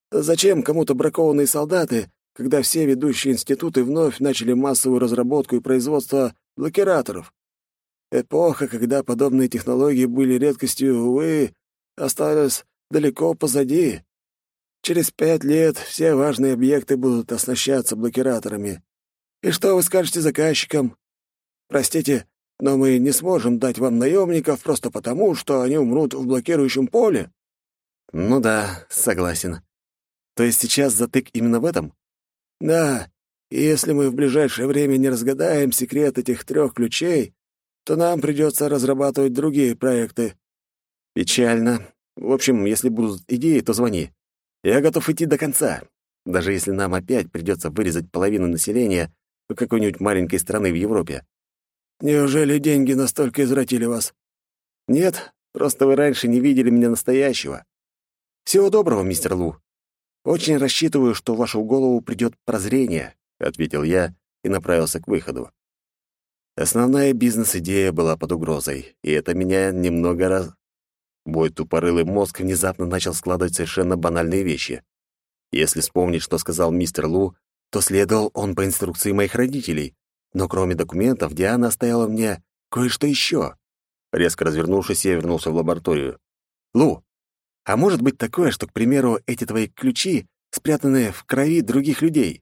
[SPEAKER 2] Зачем кому-то бракованные солдаты, когда все ведущие институты вновь начали массовую разработку и производство блокираторов? Эпоха, когда подобные технологии были редкостью, увы, осталась далеко позади. Через 5 лет все важные объекты будут оснащаться блокираторами. И что вы скажете заказчикам? Простите, но мы не сможем дать вам наемников просто потому, что они умрут в блокирующем поле.
[SPEAKER 1] Ну да, согласен. То есть сейчас затык именно в этом?
[SPEAKER 2] Да, и если мы в ближайшее время не разгадаем секрет этих 3 ключей, то нам придется разрабатывать другие проекты.
[SPEAKER 1] Печально. В общем, если будут идеи, то звони. Я готов идти до конца. Даже если нам опять придется вырезать половину населения у какой-нибудь маленькой страны в Европе.
[SPEAKER 2] Неужели деньги настолько извратили вас?
[SPEAKER 1] Нет, просто вы раньше не видели меня настоящего. Всего доброго, мистер Лу. Очень рассчитываю, что в вашу голову придет прозрение, ответил я и направился к выходу. Основная бизнес-идея была под угрозой, и это меня немного. Мой тупорылый мозг внезапно начал складывать совершенно банальные вещи. Если вспомнить, что сказал мистер Лу, то следовал он по инструкции моих родителей. Но кроме документов, Диана оставила мне кое-что еще. Резко развернувшись, я вернулся в лабораторию. «Лу, а может быть такое, что, к примеру, эти твои ключи спрятаны в крови других людей?»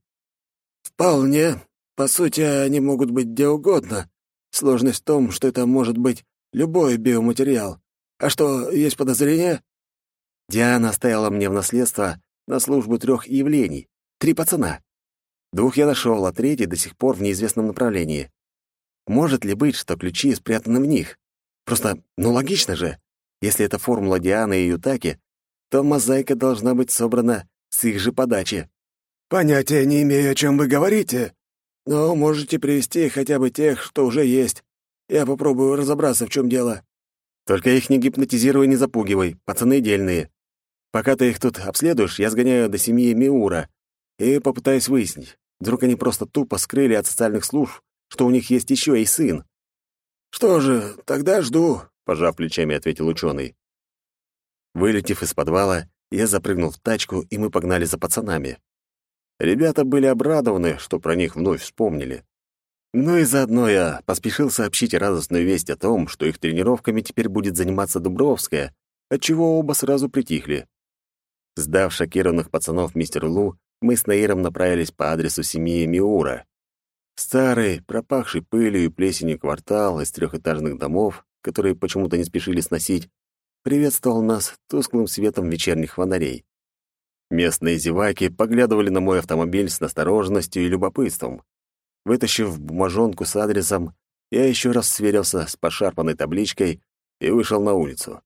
[SPEAKER 2] Вполне. По сути, они могут быть где угодно. Сложность в том, что это может быть любой биоматериал. А что, есть подозрения?
[SPEAKER 1] Диана оставила мне в наследство на службу 3 явлений. 3 пацана. 2 я нашел, а 3 до сих пор в неизвестном направлении. Может ли быть, что ключи спрятаны в них? Просто, логично же. Если это формула Дианы и Ютаки, то мозаика должна быть собрана с их же подачи.
[SPEAKER 2] Понятия не имею, о чем вы говорите. Но можете привести хотя бы тех, что уже есть. Я попробую разобраться, в чем дело.
[SPEAKER 1] Только их не гипнотизируй и не запугивай, пацаны дельные. Пока ты их тут обследуешь, я сгоняю до семьи Миура и попытаюсь выяснить. Вдруг они просто тупо скрыли от социальных служб, что у них есть еще и сын.
[SPEAKER 2] Что же, тогда жду,
[SPEAKER 1] пожав плечами, ответил ученый. Вылетев из подвала, я запрыгнул в тачку, и мы погнали за пацанами. Ребята были обрадованы, что про них вновь вспомнили. Ну и заодно я поспешил сообщить радостную весть о том, что их тренировками теперь будет заниматься Дубровская, отчего оба сразу притихли. Сдав шокированных пацанов мистеру Лу, мы с Наиром направились по адресу семьи Миура. Старый, пропахший пылью и плесенью квартал из 3-этажных домов, которые почему-то не спешили сносить, приветствовал нас тусклым светом вечерних фонарей. Местные зеваки поглядывали на мой автомобиль с настороженностью и любопытством. Вытащив бумажонку с адресом, я еще раз сверился с пошарпанной табличкой и вышел на улицу.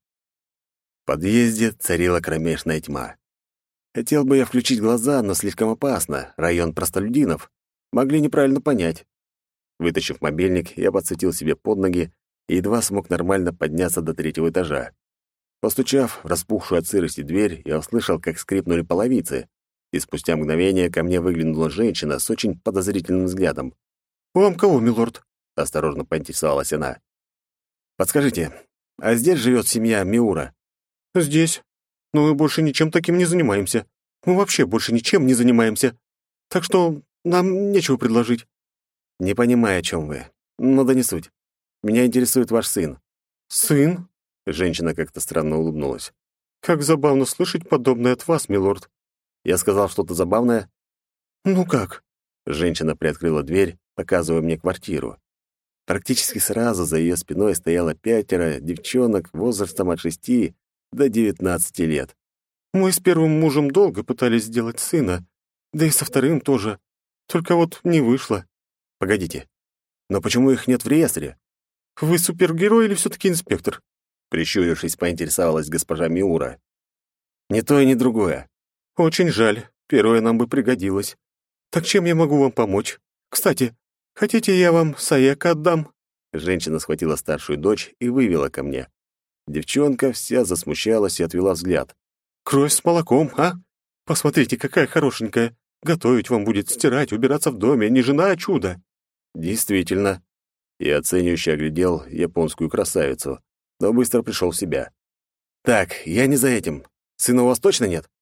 [SPEAKER 1] В подъезде царила кромешная тьма. Хотел бы я включить глаза, но слишком опасно, район простолюдинов. Могли неправильно понять. Вытащив мобильник, я подсветил себе под ноги и едва смог нормально подняться до 3-го этажа. Постучав в распухшую от сырости дверь, я услышал, как скрипнули половицы, и спустя мгновение ко мне выглянула женщина с очень подозрительным взглядом.
[SPEAKER 2] «Вам кого, милорд?»
[SPEAKER 1] — осторожно поинтересовалась она. «Подскажите, а здесь живет семья Миура?»
[SPEAKER 2] «Здесь. Но мы больше ничем таким не занимаемся. Мы вообще больше ничем не занимаемся. Так что нам нечего предложить».
[SPEAKER 1] «Не понимаю, о чем вы. Но да не суть. Меня интересует ваш сын».
[SPEAKER 2] «Сын?» —
[SPEAKER 1] женщина как-то странно улыбнулась.
[SPEAKER 2] «Как забавно слышать подобное от вас, милорд».
[SPEAKER 1] «Я сказал что-то забавное?»
[SPEAKER 2] «Ну как?»
[SPEAKER 1] Женщина приоткрыла дверь, показывая мне квартиру. Практически сразу за ее спиной стояло 5 девчонок возрастом от 6 до 19 лет.
[SPEAKER 2] «Мы с первым мужем долго пытались сделать сына, да и со вторым тоже. Только вот не вышло».
[SPEAKER 1] «Погодите, но почему их нет в реестре?»
[SPEAKER 2] «Вы супергерой или все-таки инспектор?»
[SPEAKER 1] Прищурившись, поинтересовалась госпожа Миура. «Ни то и ни другое».
[SPEAKER 2] «Очень жаль. Первое нам бы пригодилось. Так чем я могу вам помочь? Кстати, хотите, я вам Саека отдам?»
[SPEAKER 1] Женщина схватила старшую дочь и вывела ко мне. Девчонка вся засмущалась и отвела взгляд.
[SPEAKER 2] «Кровь с молоком, а? Посмотрите, какая хорошенькая. Готовить вам будет, стирать, убираться в доме. Не жена, а чудо».
[SPEAKER 1] «Действительно». Я оценивающе оглядел японскую красавицу, но быстро пришел в себя. «Так, я не за этим. Сына у вас точно нет?»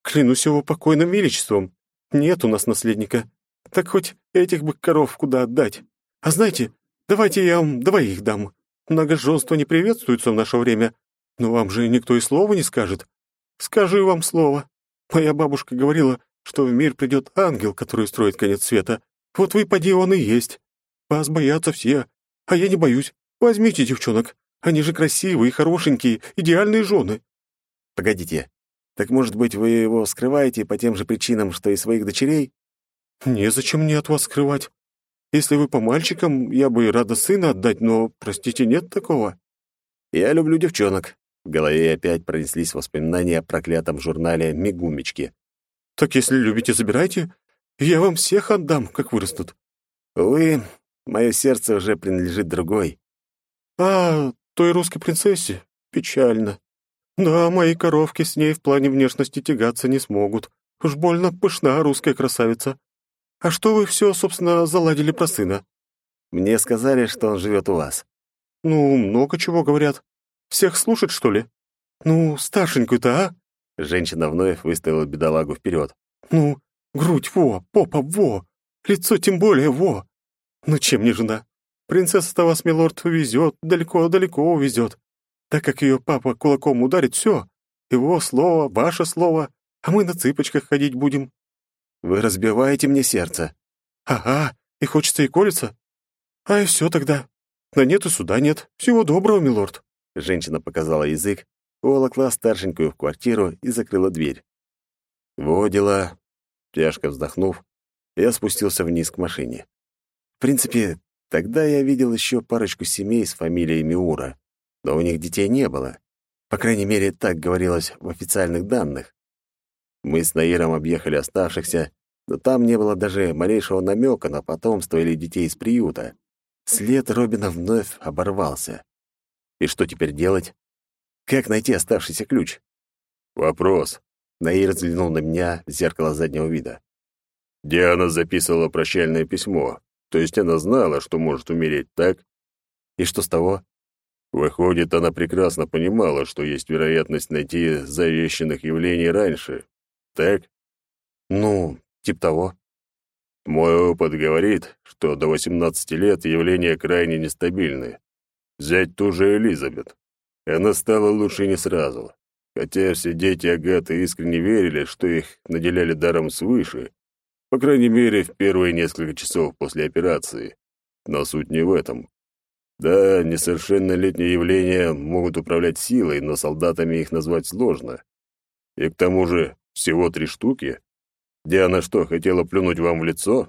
[SPEAKER 2] Клянусь его покойным величеством. Нет у нас наследника. Так хоть этих бы коров куда отдать. А знаете, давайте я вам двоих дам. Многоженство не приветствуется в наше время, но вам же никто и слова не скажет. Скажу вам слово. Моя бабушка говорила, что в мир придет ангел, который устроит конец света. Вот вы, поди, он и есть. Вас боятся все, а я не боюсь. Возьмите девчонок. Они же красивые, хорошенькие, идеальные жены.
[SPEAKER 1] Погодите, так, может быть, вы его скрываете по тем же причинам, что и своих дочерей?
[SPEAKER 2] Незачем мне от вас скрывать. Если вы по мальчикам, я бы и рада сына отдать, но, простите, нет такого.
[SPEAKER 1] Я люблю девчонок. В голове опять пронеслись воспоминания о проклятом журнале «Мигумечки».
[SPEAKER 2] Так если любите, забирайте. Я вам всех отдам, как вырастут.
[SPEAKER 1] Увы, мое сердце уже принадлежит другой.
[SPEAKER 2] А, той русской принцессе? Печально. Да, мои коровки с ней в плане внешности тягаться не смогут. Уж больно пышна русская красавица. А что вы все, собственно, заладили про сына?
[SPEAKER 1] Мне сказали, что он живет у вас.
[SPEAKER 2] Ну, много чего говорят. Всех слушать, что ли? Ну, старшенькую-то, а?
[SPEAKER 1] Женщина вновь выставила бедолагу вперед.
[SPEAKER 2] Ну, грудь во, попа во, лицо тем более во. Ну, чем не жена? Принцесса-то вас, милорд, увезет, далеко-далеко увезет. Так как ее папа кулаком ударит, все. Его слово, ваше слово, а мы на цыпочках ходить будем.
[SPEAKER 1] Вы разбиваете мне сердце.
[SPEAKER 2] Ага, и хочется и колется. А и все тогда. Да нет и суда нет. Всего доброго, милорд.
[SPEAKER 1] Женщина показала язык, уволокла старшенькую в квартиру и закрыла дверь. Во дела. Тяжко вздохнув, я спустился вниз к машине. В принципе, тогда я видел еще парочку семей с фамилией Миура, но у них детей не было. По крайней мере, так говорилось в официальных данных. Мы с Наиром объехали оставшихся, но там не было даже малейшего намека на потомство или детей из приюта. След Робина вновь оборвался. И что теперь делать? Как найти оставшийся ключ? Вопрос. Наир взглянул на меня в зеркало заднего вида. Диана записывала прощальное письмо, то есть она знала, что может умереть, так? И что с того? Выходит, она прекрасно понимала, что есть вероятность найти завещанных явлений раньше, так? Ну, типа того. Мой опыт говорит, что до 18 лет явления крайне нестабильны. Взять ту же Элизабет. Она стала лучше не сразу. Хотя все дети Агаты искренне верили, что их наделяли даром свыше, по крайней мере, в первые несколько часов после операции. Но суть не в этом. Да, несовершеннолетние явления могут управлять силой, но солдатами их назвать сложно. И к тому же всего 3 штуки. Диана что, хотела плюнуть вам в лицо?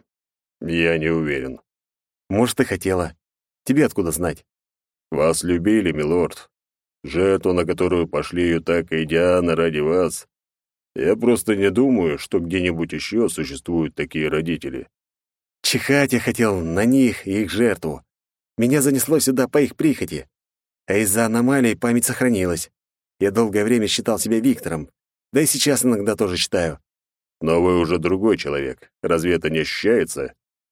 [SPEAKER 1] Я не уверен. Может, и хотела. Тебе откуда знать? Вас любили, милорд. Жертву, на которую пошли Ютака и Диана ради вас. Я просто не думаю, что где-нибудь еще существуют такие родители. Чихать я хотел на них и их жертву. Меня занесло сюда по их прихоти. А из-за аномалий память сохранилась. Я долгое время считал себя Виктором. Да и сейчас иногда тоже считаю. Но вы уже другой человек. Разве это не ощущается?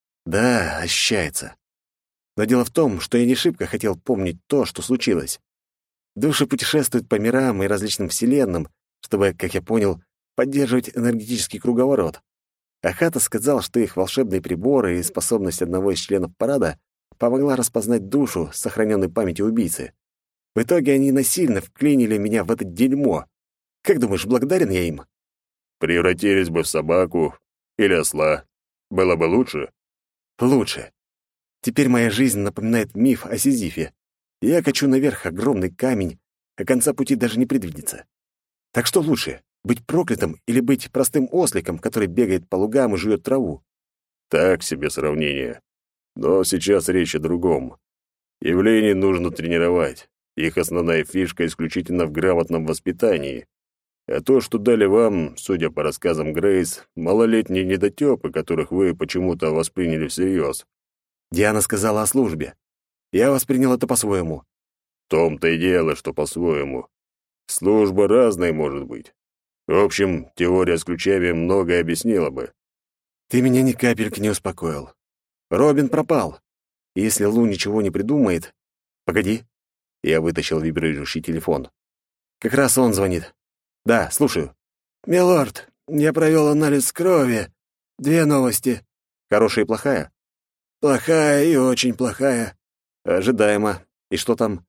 [SPEAKER 1] Да, ощущается. Но дело в том, что я не шибко хотел помнить то, что случилось. Души путешествуют по мирам и различным вселенным, чтобы, как я понял, поддерживать энергетический круговорот. Ахата сказал, что их волшебные приборы и способность одного из членов парада помогла распознать душу с сохраненной памятью убийцы. В итоге они насильно вклинили меня в это дерьмо. Как думаешь, благодарен я им? Превратились бы в собаку или осла. Было бы лучше? Лучше. Теперь моя жизнь напоминает миф о Сизифе. Я качу наверх огромный камень, а конца пути даже не предвидится. Так что лучше, быть проклятым или быть простым осликом, который бегает по лугам и жует траву? Так себе сравнение. Но сейчас речь о другом. Явления нужно тренировать. Их основная фишка исключительно в грамотном воспитании. А то, что дали вам, судя по рассказам Грейс, малолетние недотёпы, которых вы почему-то восприняли всерьез. Диана сказала о службе. Я воспринял это по-своему. В том-то и дело, что по-своему. Служба разная может быть. В общем, теория с ключами многое объяснила бы. Ты меня ни капельки не успокоил. Робин пропал. И если Лу ничего не придумает... Погоди. Я вытащил вибрирующий телефон. Как раз он звонит. Да, слушаю. Милорд,
[SPEAKER 2] Я провел анализ крови. 2 новости.
[SPEAKER 1] Хорошая и плохая?
[SPEAKER 2] Плохая и очень плохая.
[SPEAKER 1] Ожидаемо. И что там?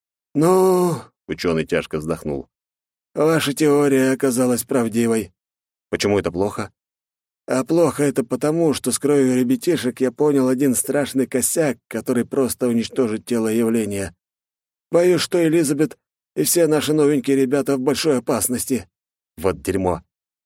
[SPEAKER 2] Ну,
[SPEAKER 1] Ученый тяжко вздохнул.
[SPEAKER 2] ваша теория оказалась правдивой.
[SPEAKER 1] Почему это плохо?
[SPEAKER 2] А плохо это потому, что с кровью ребятишек я понял один страшный косяк, который просто уничтожит тело явления. Боюсь, что Элизабет и все наши новенькие ребята в большой опасности.
[SPEAKER 1] Вот дерьмо.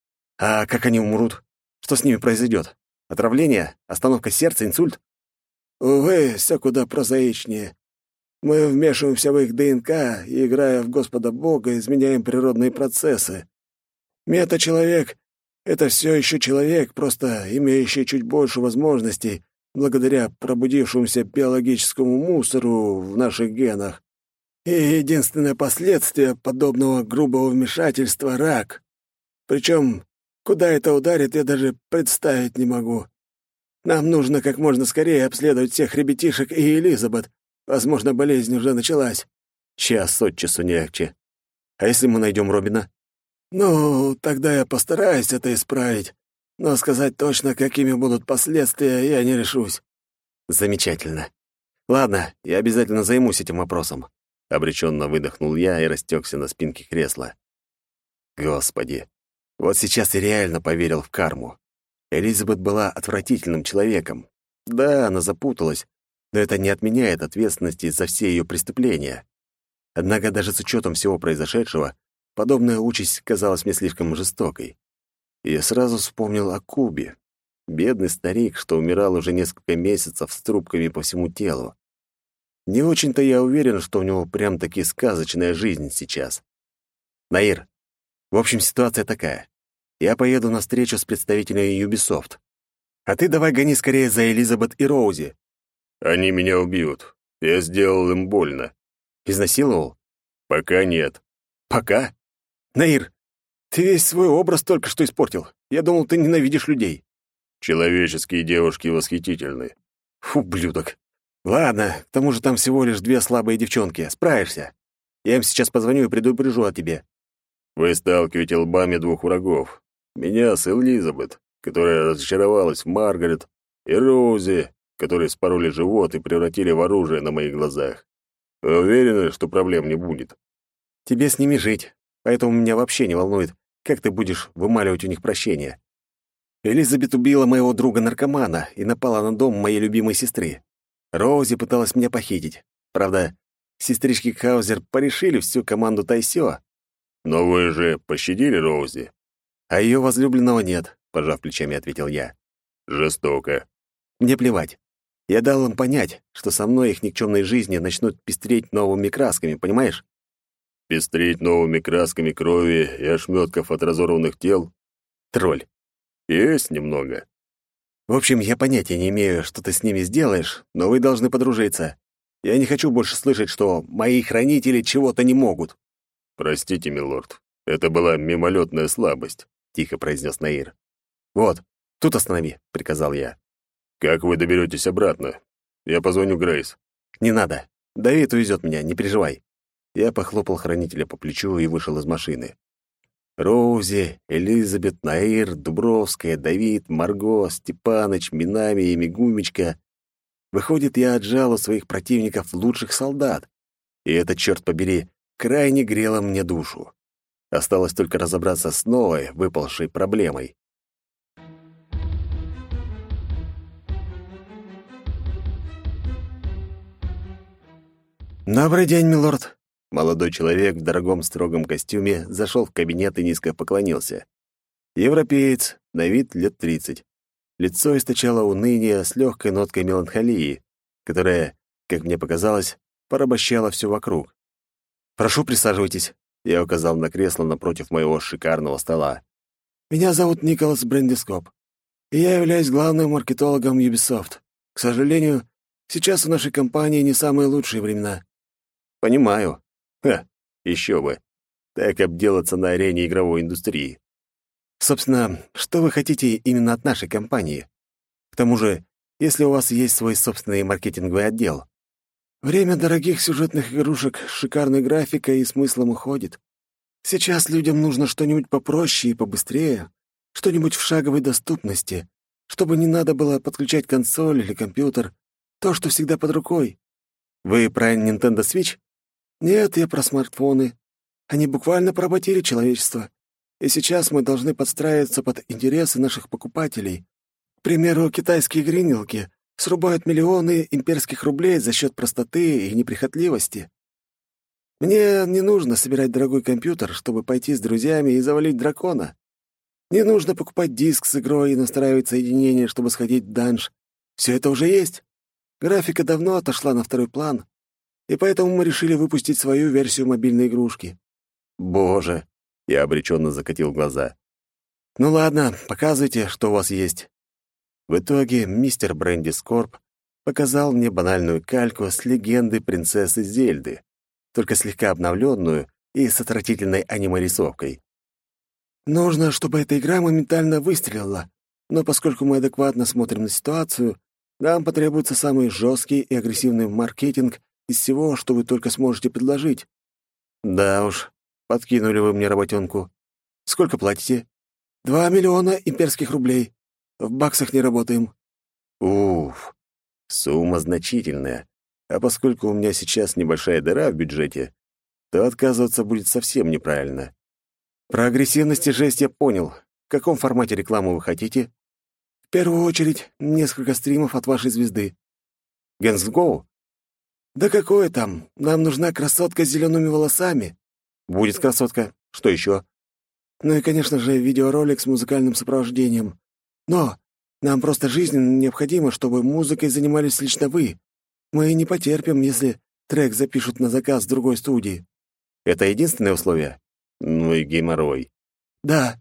[SPEAKER 1] А как они умрут? Что с ними произойдет? Отравление? Остановка сердца? Инсульт?
[SPEAKER 2] Увы, все куда прозаичнее. Мы вмешиваемся в их ДНК и, играя в Господа Бога, изменяем природные процессы. Мета-человек — это все еще человек, просто имеющий чуть больше возможностей благодаря пробудившемуся биологическому мусору в наших генах. И единственное последствие подобного грубого вмешательства — рак. Причем, куда это ударит, я даже представить не могу. Нам нужно как можно скорее обследовать всех ребятишек и Элизабет. Возможно, болезнь уже началась.
[SPEAKER 1] Час от часу не легче. А если мы найдем Робина?
[SPEAKER 2] Ну, тогда я постараюсь это исправить. Но сказать точно, какими будут последствия, я не решусь.
[SPEAKER 1] Замечательно. Ладно, я обязательно займусь этим вопросом. Обреченно выдохнул я и растекся на спинке кресла. Господи, вот сейчас я реально поверил в карму. Элизабет была отвратительным человеком. Да, она запуталась, но это не отменяет ответственности за все ее преступления. Однако даже с учетом всего произошедшего, подобная участь казалась мне слишком жестокой. И я сразу вспомнил о Кубе. Бедный старик, что умирал уже несколько месяцев с трубками по всему телу. Не очень-то я уверен, что у него прям-таки сказочная жизнь сейчас. Наир, в общем, ситуация такая. Я поеду на встречу с представителями Ubisoft. А ты давай гони скорее за Элизабет и Роузи. Они меня убьют. Я сделал им больно. Изнасиловал? Пока нет. Пока? Наир, ты весь свой образ только что испортил. Я думал, ты ненавидишь людей. Человеческие девушки восхитительны. Ублюдок. Ладно, к тому же там всего лишь 2 слабые девчонки. Справишься. Я им сейчас позвоню и предупрежу о тебе. Вы сталкиваете лбами 2 врагов. Меня с Элизабет, которая разочаровалась в Маргарет, и Роузи, которые спороли живот и превратили в оружие на моих глазах. Вы уверены, что проблем не будет? Тебе с ними жить, поэтому меня вообще не волнует, как ты будешь вымаливать у них прощение. Элизабет убила моего друга-наркомана и напала на дом моей любимой сестры. Роузи пыталась меня похитить. Правда, сестрички Хаузер порешили всю команду Тайсё. Но вы же пощадили Роузи. А ее возлюбленного нет, пожав плечами, ответил я. Жестоко. Мне плевать. Я дал им понять, что со мной их никчемной жизни начнут пестреть новыми красками, понимаешь? Пестреть новыми красками крови и ошметков от разорванных тел? Тролль. Есть немного. В общем, я понятия не имею, что ты с ними сделаешь, но вы должны подружиться. Я не хочу больше слышать, что мои хранители чего-то не могут. Простите, милорд, это была мимолетная слабость, тихо произнес Наир. Вот, тут останови, приказал я. Как вы доберетесь обратно? Я позвоню Грейс. Не надо. Давид увезет меня, не переживай. Я похлопал хранителя по плечу и вышел из машины. Роузи, Элизабет, Наир, Дубровская, Давид, Марго, Степаныч, Минами и Мигумечка. Выходит, я отжал у своих противников лучших солдат. И это, черт побери, крайне грело мне душу. Осталось только разобраться с новой, выпалшей проблемой. «Добрый день, милорд!» Молодой человек в дорогом строгом костюме зашел в кабинет и низко поклонился. Европеец, на вид лет 30. Лицо источало уныние с легкой ноткой меланхолии, которая, как мне показалось, порабощала все вокруг. «Прошу, присаживайтесь», — я указал на кресло напротив моего шикарного стола. «Меня зовут Николас Брендископ, и я являюсь главным маркетологом Ubisoft. К сожалению, сейчас у нашей компании не самые лучшие времена». «Понимаю. Еще бы. Так обделаться на арене игровой индустрии. Собственно, что вы хотите именно от нашей компании? К тому же, если у вас есть свой собственный маркетинговый отдел. Время дорогих сюжетных игрушек с шикарной графикой и смыслом уходит. Сейчас людям нужно что-нибудь попроще и побыстрее,
[SPEAKER 2] Что-нибудь в шаговой доступности, чтобы не надо было подключать консоль или компьютер. То, что всегда под рукой.
[SPEAKER 1] Вы про Nintendo Switch?
[SPEAKER 2] Нет, я про смартфоны. Они буквально поработили человечество. И сейчас мы должны подстраиваться под интересы наших покупателей. К примеру, китайские гринилки срубают миллионы имперских рублей за счет простоты и неприхотливости. Мне не нужно собирать дорогой компьютер, чтобы пойти с друзьями и завалить дракона. Не нужно покупать диск с игрой и настраивать соединение, чтобы сходить в данж. Все это уже есть. Графика давно отошла на второй план, и поэтому мы решили выпустить свою версию мобильной игрушки.
[SPEAKER 1] Боже, я обреченно закатил глаза.
[SPEAKER 2] Ну ладно, показывайте, что у вас есть.
[SPEAKER 1] В итоге мистер Бренди Скорб показал мне банальную кальку с легенды принцессы Зельды, только слегка обновленную и с отвратительной аниме-рисовкой.
[SPEAKER 2] Нужно, чтобы эта игра моментально выстрелила, но поскольку мы адекватно смотрим на ситуацию, нам потребуется самый жесткий и агрессивный маркетинг из всего, что вы только сможете предложить.
[SPEAKER 1] Да уж, подкинули вы мне работенку. Сколько платите?
[SPEAKER 2] 2 миллиона имперских рублей. В баксах не работаем.
[SPEAKER 1] Уф, сумма значительная. А поскольку у меня сейчас небольшая дыра в бюджете, то отказываться будет совсем неправильно. Про агрессивность и жесть я понял. В каком формате рекламу вы хотите?
[SPEAKER 2] В первую очередь, несколько стримов от вашей звезды.
[SPEAKER 1] Гэнс Гоу?
[SPEAKER 2] Да какое там? Нам нужна красотка с зелеными волосами.
[SPEAKER 1] Будет красотка. Что еще?
[SPEAKER 2] Ну и, конечно же, видеоролик с музыкальным сопровождением. Но нам просто жизненно необходимо, чтобы музыкой занимались лично вы. Мы не потерпим, если трек запишут на заказ в другой студии.
[SPEAKER 1] Это единственное условие? Ну и геморрой.
[SPEAKER 2] Да.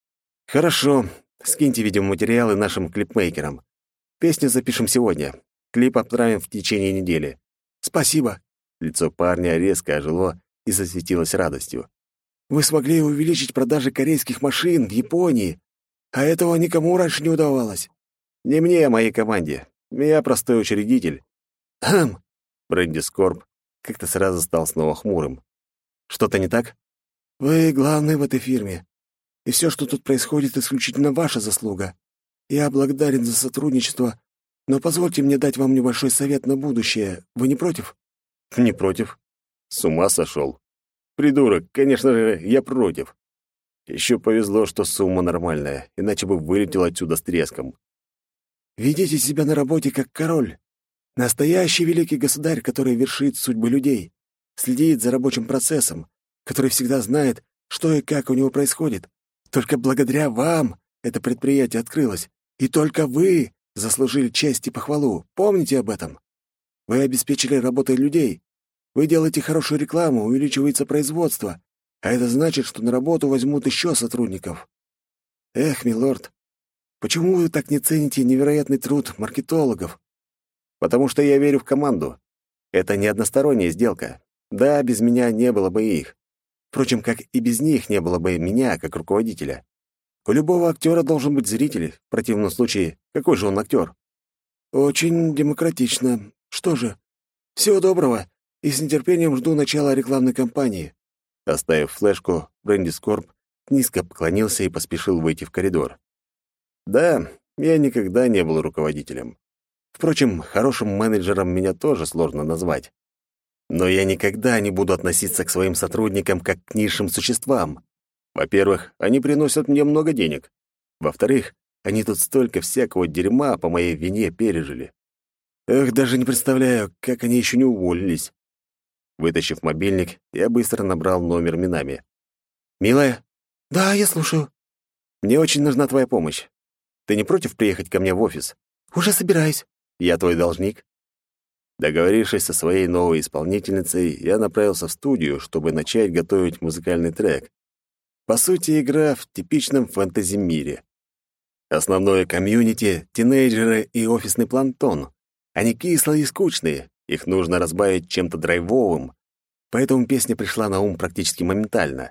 [SPEAKER 1] Хорошо. Скиньте видеоматериалы нашим клипмейкерам. Песню запишем сегодня. Клип отправим в течение недели.
[SPEAKER 2] Спасибо.
[SPEAKER 1] Лицо парня резко ожило и засветилось радостью.
[SPEAKER 2] Вы смогли увеличить продажи корейских машин в Японии, а этого никому раньше не удавалось.
[SPEAKER 1] Не мне, а моей команде. Я простой учредитель.
[SPEAKER 2] Хм.
[SPEAKER 1] Бренди Скорб как-то сразу стал снова хмурым. Что-то не так?
[SPEAKER 2] Вы главный в этой фирме. И все, что тут происходит, исключительно ваша заслуга. Я благодарен за сотрудничество, но позвольте мне дать вам небольшой совет на будущее. Вы не против?
[SPEAKER 1] Не против. С ума сошел. Придурок, конечно же, я против. Еще повезло, что сумма нормальная, иначе бы вылетел отсюда с треском.
[SPEAKER 2] Ведите себя на работе как король. Настоящий великий государь, который вершит судьбы людей, следит за рабочим процессом, который всегда знает, что и как у него происходит. Только благодаря вам это предприятие открылось, и только вы заслужили честь и похвалу. Помните об этом. Вы обеспечили работой людей. Вы делаете хорошую рекламу, увеличивается производство, а это значит, что на работу возьмут еще сотрудников. Эх, милорд, почему вы так не цените невероятный труд маркетологов?
[SPEAKER 1] Потому что я верю в команду. Это не односторонняя сделка. Да, без меня не было бы их. Впрочем, как и без них не было бы меня, как руководителя. У любого актера должен быть зритель. В противном случае, какой же он актер?
[SPEAKER 2] Очень демократично. Что же, всего доброго, и с нетерпением жду начала рекламной кампании.
[SPEAKER 1] Оставив флешку, Бренди Скорб низко поклонился и поспешил выйти в коридор. Да, я никогда не был руководителем. Впрочем, хорошим менеджером меня тоже сложно назвать. Но я никогда не буду относиться к своим сотрудникам как к низшим существам. Во-первых, они приносят мне много денег. Во-вторых, они тут столько всякого дерьма по моей вине пережили. Эх, даже не представляю, как они еще не уволились. Вытащив мобильник, я быстро набрал номер Минами. «Милая?»
[SPEAKER 2] «Да, я слушаю».
[SPEAKER 1] «Мне очень нужна твоя помощь. Ты не против приехать ко мне в офис?»
[SPEAKER 2] «Уже собираюсь».
[SPEAKER 1] «Я твой должник». Договорившись со своей новой исполнительницей, я направился в студию, чтобы начать готовить музыкальный трек. По сути, игра в типичном фэнтези-мире. Основное комьюнити — тинейджеры и офисный планктон. Они кислые и скучные, их нужно разбавить чем-то драйвовым, поэтому песня пришла на ум практически моментально.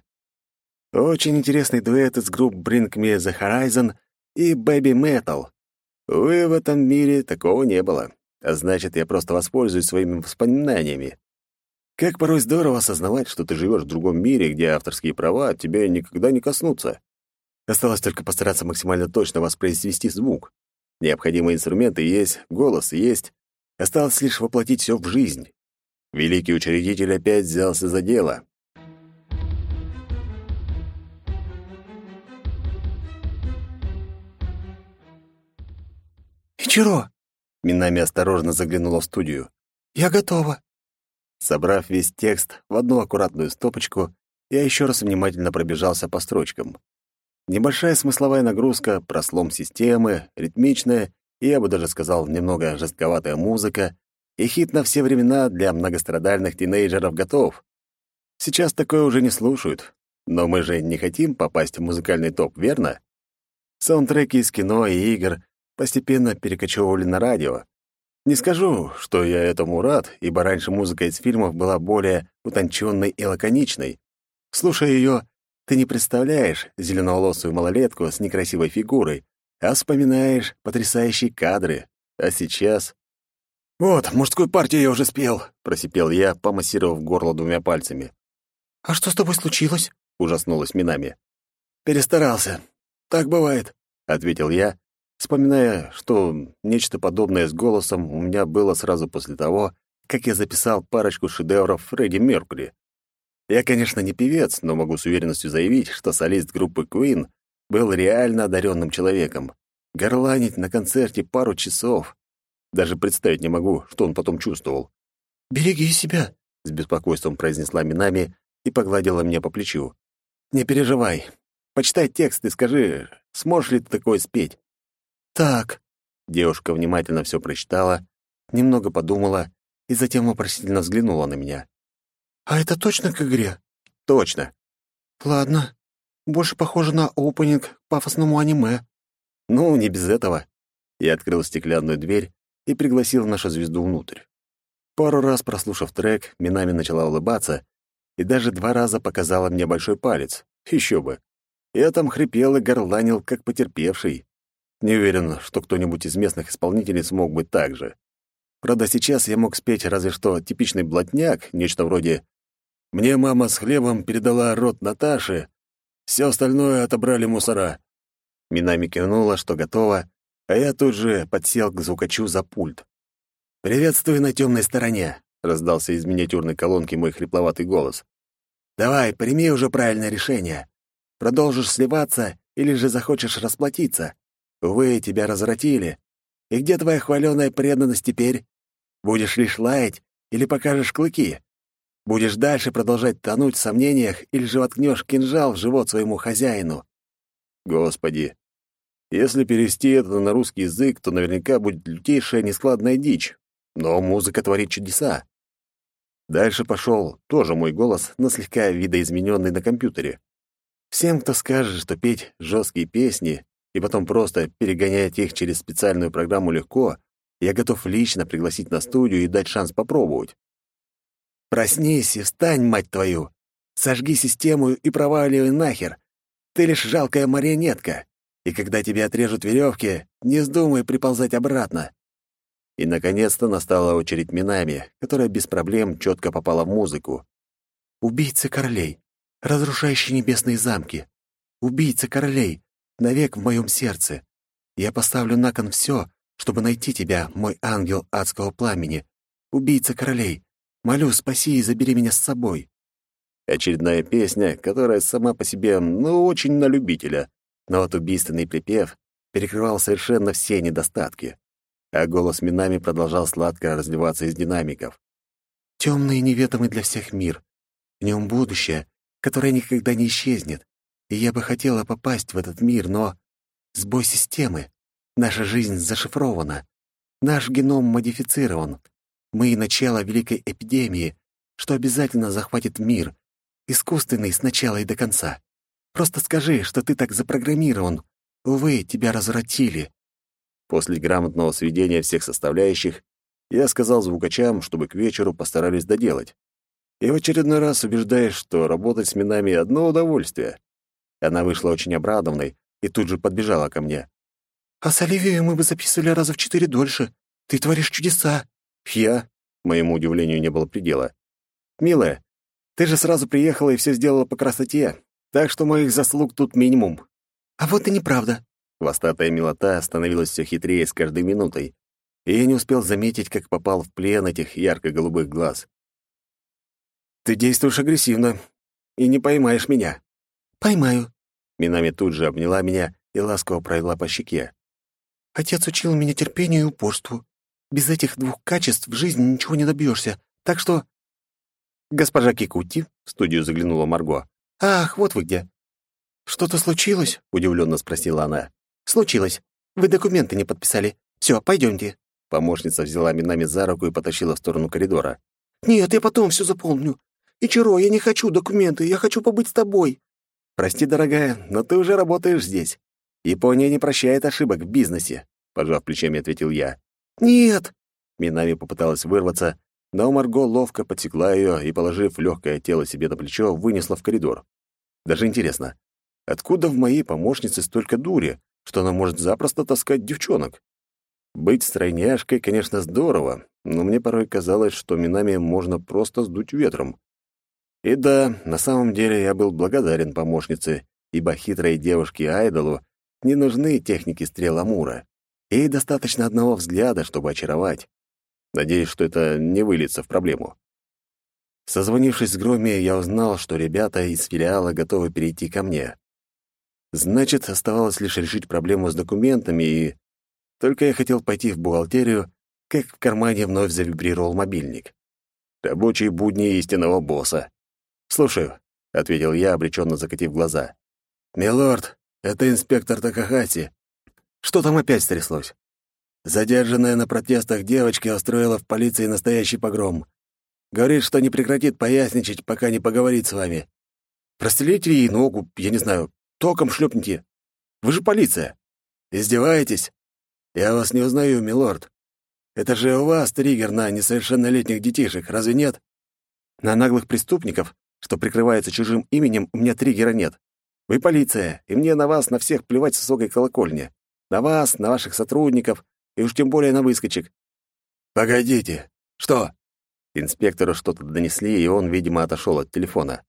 [SPEAKER 1] Очень интересный дуэт из групп Bring Me The Horizon и Baby Metal. Увы, в этом мире такого не было. А значит, я просто воспользуюсь своими воспоминаниями. Как порой здорово осознавать, что ты живешь в другом мире, где авторские права тебя никогда не коснутся. Осталось только постараться максимально точно воспроизвести звук. Необходимые инструменты есть, голос есть. Осталось лишь воплотить все в жизнь. Великий учредитель опять взялся за дело.
[SPEAKER 2] «Ичиро,
[SPEAKER 1] Минами осторожно заглянула в студию.
[SPEAKER 2] я готова».
[SPEAKER 1] Собрав весь текст в одну аккуратную стопочку, я еще раз внимательно пробежался по строчкам. Небольшая смысловая нагрузка, прослом системы, ритмичная и, я бы даже сказал, немного жестковатая музыка, и хит на все времена для многострадальных тинейджеров готов. Сейчас такое уже не слушают, но мы же не хотим попасть в музыкальный топ, верно? Саундтреки из кино и игр постепенно перекочевывали на радио. Не скажу, что я этому рад, ибо раньше музыка из фильмов была более утонченной и лаконичной. Слушая ее, ты не представляешь зеленоволосую малолетку с некрасивой фигурой, а вспоминаешь потрясающие кадры. А сейчас... «Вот, мужскую партию я уже спел», — просипел я, помассировав горло двумя пальцами.
[SPEAKER 2] «А что с тобой случилось?»
[SPEAKER 1] — ужаснулась Минами. «Перестарался. Так бывает», — ответил я, вспоминая, что нечто подобное с голосом у меня было сразу после того, как я записал парочку шедевров Фредди Меркьюри. Я, конечно, не певец, но могу с уверенностью заявить, что солист группы Queen был реально одаренным человеком. Горланить на концерте пару часов. Даже представить не могу, что он потом чувствовал.
[SPEAKER 2] «Береги себя»,
[SPEAKER 1] — с беспокойством произнесла Минами и погладила меня по плечу. «Не переживай. Почитай текст и скажи, сможешь ли ты такое спеть?»
[SPEAKER 2] «Так».
[SPEAKER 1] Девушка внимательно все прочитала, немного подумала и затем вопросительно взглянула на меня.
[SPEAKER 2] «А это точно к игре?»
[SPEAKER 1] «Точно».
[SPEAKER 2] «Ладно. Больше похоже на опенинг к пафосному аниме».
[SPEAKER 1] «Ну, не без этого». Я открыл стеклянную дверь и пригласил нашу звезду внутрь. Пару раз прослушав трек, Минами начала улыбаться и даже 2 раза показала мне большой палец. Еще бы. Я там хрипел и горланил, как потерпевший. Не уверен, что кто-нибудь из местных исполнителей смог бы так же. Правда, сейчас я мог спеть разве что типичный блатняк, нечто вроде «Мне мама с хлебом передала рот Наташи, все остальное отобрали мусора». Минами кивнула, что готова, а я тут же подсел к звукачу за пульт. «Приветствую на темной стороне», — раздался из миниатюрной колонки мой хрипловатый голос. «Давай, прими уже правильное решение. Продолжишь сливаться или же захочешь расплатиться? Увы, тебя развратили. И где твоя хваленая преданность теперь? Будешь лишь лаять или покажешь клыки? Будешь дальше продолжать тонуть в сомнениях или же воткнешь кинжал в живот своему хозяину?» Господи, если перевести это на русский язык, то наверняка будет лютейшая нескладная дичь. Но музыка творит чудеса. Дальше пошел тоже мой голос, но слегка видоизмененный на компьютере. Всем, кто скажет, что петь жесткие песни и потом просто перегонять их через специальную программу легко, я готов лично пригласить на студию и дать шанс попробовать. «Проснись и встань, мать твою! Сожги систему и проваливай нахер! Ты лишь жалкая марионетка, и когда тебе отрежут веревки, не вздумай приползать обратно!» И, наконец-то, настала очередь Минами, которая без проблем четко попала в музыку. «Убийцы королей, разрушающие небесные замки. Убийцы королей, навек в моем сердце. Я поставлю на кон все, чтобы найти тебя, мой ангел адского пламени. Убийца королей, молю, спаси и забери меня с собой». Очередная песня, которая сама по себе, очень на любителя, но вот убийственный припев перекрывал совершенно все недостатки. А голос Минами продолжал сладко разливаться из динамиков. «Темный и неведомый для всех мир. В нем будущее, которое никогда не исчезнет. И я бы хотела попасть в этот мир, но... Сбой системы. Наша жизнь зашифрована. Наш геном модифицирован. Мы — начало великой эпидемии, что обязательно захватит мир. Искусственный с начала и до конца. Просто скажи, что ты так запрограммирован. Увы, тебя развратили». После грамотного сведения всех составляющих я сказал звукачам, чтобы к вечеру постарались доделать. И в очередной раз убеждаешь, что работать с Минами — одно удовольствие. Она вышла очень обрадованной и тут же подбежала ко мне. «А с Оливией мы бы записывали раза в 4 дольше. Ты творишь чудеса». «Я?» — моему удивлению не было предела. «Милая, ты же сразу приехала и все сделала по красоте, так что моих заслуг тут минимум.
[SPEAKER 2] А вот и неправда.
[SPEAKER 1] Хвостатая милота становилась все хитрее с каждой минутой, и я не успел заметить, как попал в плен этих ярко-голубых глаз. «Ты действуешь агрессивно и не поймаешь меня».
[SPEAKER 2] Поймаю.
[SPEAKER 1] Минами тут же обняла меня и ласково провела по щеке.
[SPEAKER 2] Отец учил меня терпению и упорству. Без этих двух качеств в жизни ничего не добьешься. Так что...
[SPEAKER 1] «Госпожа Кикутти», — в студию заглянула Марго.
[SPEAKER 2] Ах, вот вы где. Что-то случилось? Удивленно спросила она. Случилось. Вы документы не подписали. Все, пойдемте.
[SPEAKER 1] Помощница взяла Минами за руку и потащила в сторону коридора.
[SPEAKER 2] Нет, я потом все заполню. Ичиро, я не хочу документы, я хочу побыть с тобой.
[SPEAKER 1] «Прости, дорогая, но ты уже работаешь здесь. Япония не прощает ошибок в бизнесе», — пожав плечами, ответил я.
[SPEAKER 2] Нет.
[SPEAKER 1] Минами попыталась вырваться, но Марго ловко подсекла ее и, положив легкое тело себе на плечо, вынесла в коридор. Даже интересно, откуда в моей помощнице столько дури, что она может запросто таскать девчонок? Быть стройняшкой, конечно, здорово, но мне порой казалось, что Минами можно просто сдуть ветром. И да, на самом деле я был благодарен помощнице, ибо хитрой девушке-айдолу не нужны техники стрел Амура. Ей достаточно одного взгляда, чтобы очаровать. Надеюсь, что это не выльется в проблему. Созвонившись с Громи, я узнал, что ребята из филиала готовы перейти ко мне. Значит, оставалось лишь решить проблему с документами, и... Только я хотел пойти в бухгалтерию, как в кармане вновь завибрировал мобильник. Рабочие будни истинного босса. «Слушаю», — ответил я, обреченно закатив глаза. «Милорд, это инспектор Такахаси. Что там опять стряслось?» Задержанная на протестах девочка устроила в полиции настоящий погром. Говорит, что не прекратит поясничать, пока не поговорит с вами. Прострелите ей ногу, я не знаю, током шлепните. Вы же полиция. Издеваетесь? Я вас не узнаю, милорд. Это же у вас триггер на несовершеннолетних детишек, разве нет? На наглых преступников, что прикрываются чужим именем, у меня триггера нет. Вы полиция, и мне на вас на всех плевать с высокой колокольни. На вас, на ваших сотрудников, и уж тем более на выскочек. Погодите. Что? Инспектору что-то донесли, и он, видимо, отошел от телефона.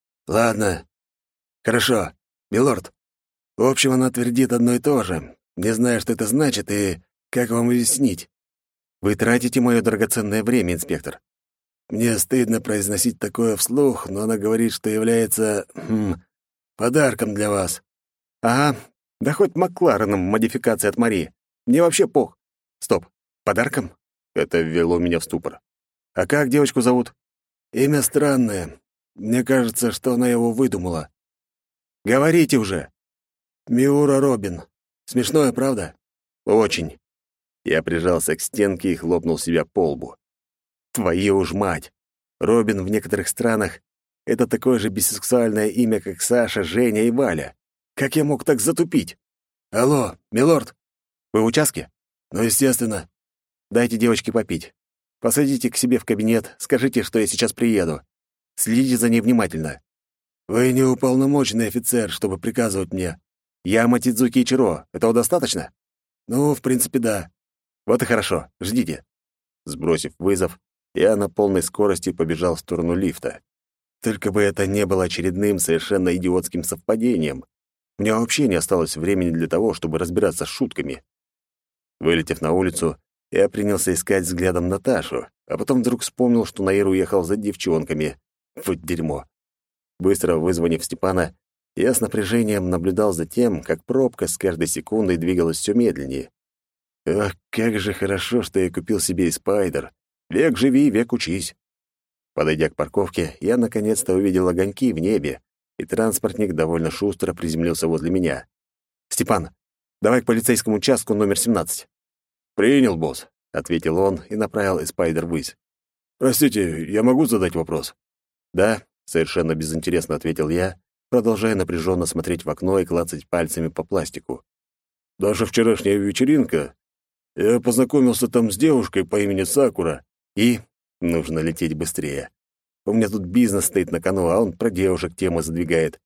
[SPEAKER 1] Ладно. Хорошо. Милорд. В общем, она твердит одно и то же. Не знаю, что это значит, и как вам объяснить. Вы тратите мое драгоценное время, инспектор. Мне стыдно произносить такое вслух, но она говорит, что является... подарком для вас. Ага, да хоть Маклареном модификация от Марии. Мне вообще пох. Стоп, подарком? Это ввело меня в ступор. А как девочку зовут? Имя странное. Мне кажется, что она его выдумала. Говорите уже. Миура Робин. Смешное, правда? Очень. Я прижался к стенке и хлопнул себя по лбу. Твою ж мать! Робин в некоторых странах — это такое же бисексуальное имя, как Саша, Женя и Валя. Как я мог так затупить? Алло, милорд? Вы в участке? Ну, естественно. Дайте девочке попить. Посадите к себе в кабинет, скажите, что я сейчас приеду. Следите за ней внимательно. Вы не уполномоченный офицер, чтобы приказывать мне. Я Матидзуки Ичиро. Этого достаточно? Ну, в принципе, да. Вот и хорошо. Ждите. Сбросив вызов, я на полной скорости побежал в сторону лифта. Только бы это не было очередным совершенно идиотским совпадением. У меня вообще не осталось времени для того, чтобы разбираться с шутками. Вылетев на улицу, я принялся искать взглядом Наташу, а потом вдруг вспомнил, что Наир уехал за девчонками. Вот дерьмо. Быстро вызвонив Степана, я с напряжением наблюдал за тем, как пробка с каждой секундой двигалась все медленнее. Ах, как же хорошо, что я купил себе спайдер. Век живи, век учись. Подойдя к парковке, я наконец-то увидел огоньки в небе, и транспортник довольно шустро приземлился возле меня. «Степан, давай к полицейскому участку номер 17». «Принял, босс», — ответил он и направил спайдер ввысь. «Простите, я могу задать вопрос?» «Да», — совершенно безинтересно ответил я, продолжая напряженно смотреть в окно и клацать пальцами по пластику. «Наша вчерашняя вечеринка. Я познакомился там с девушкой по имени Сакура, и нужно лететь быстрее. У меня тут бизнес стоит на кону, а он про девушек темы задвигает».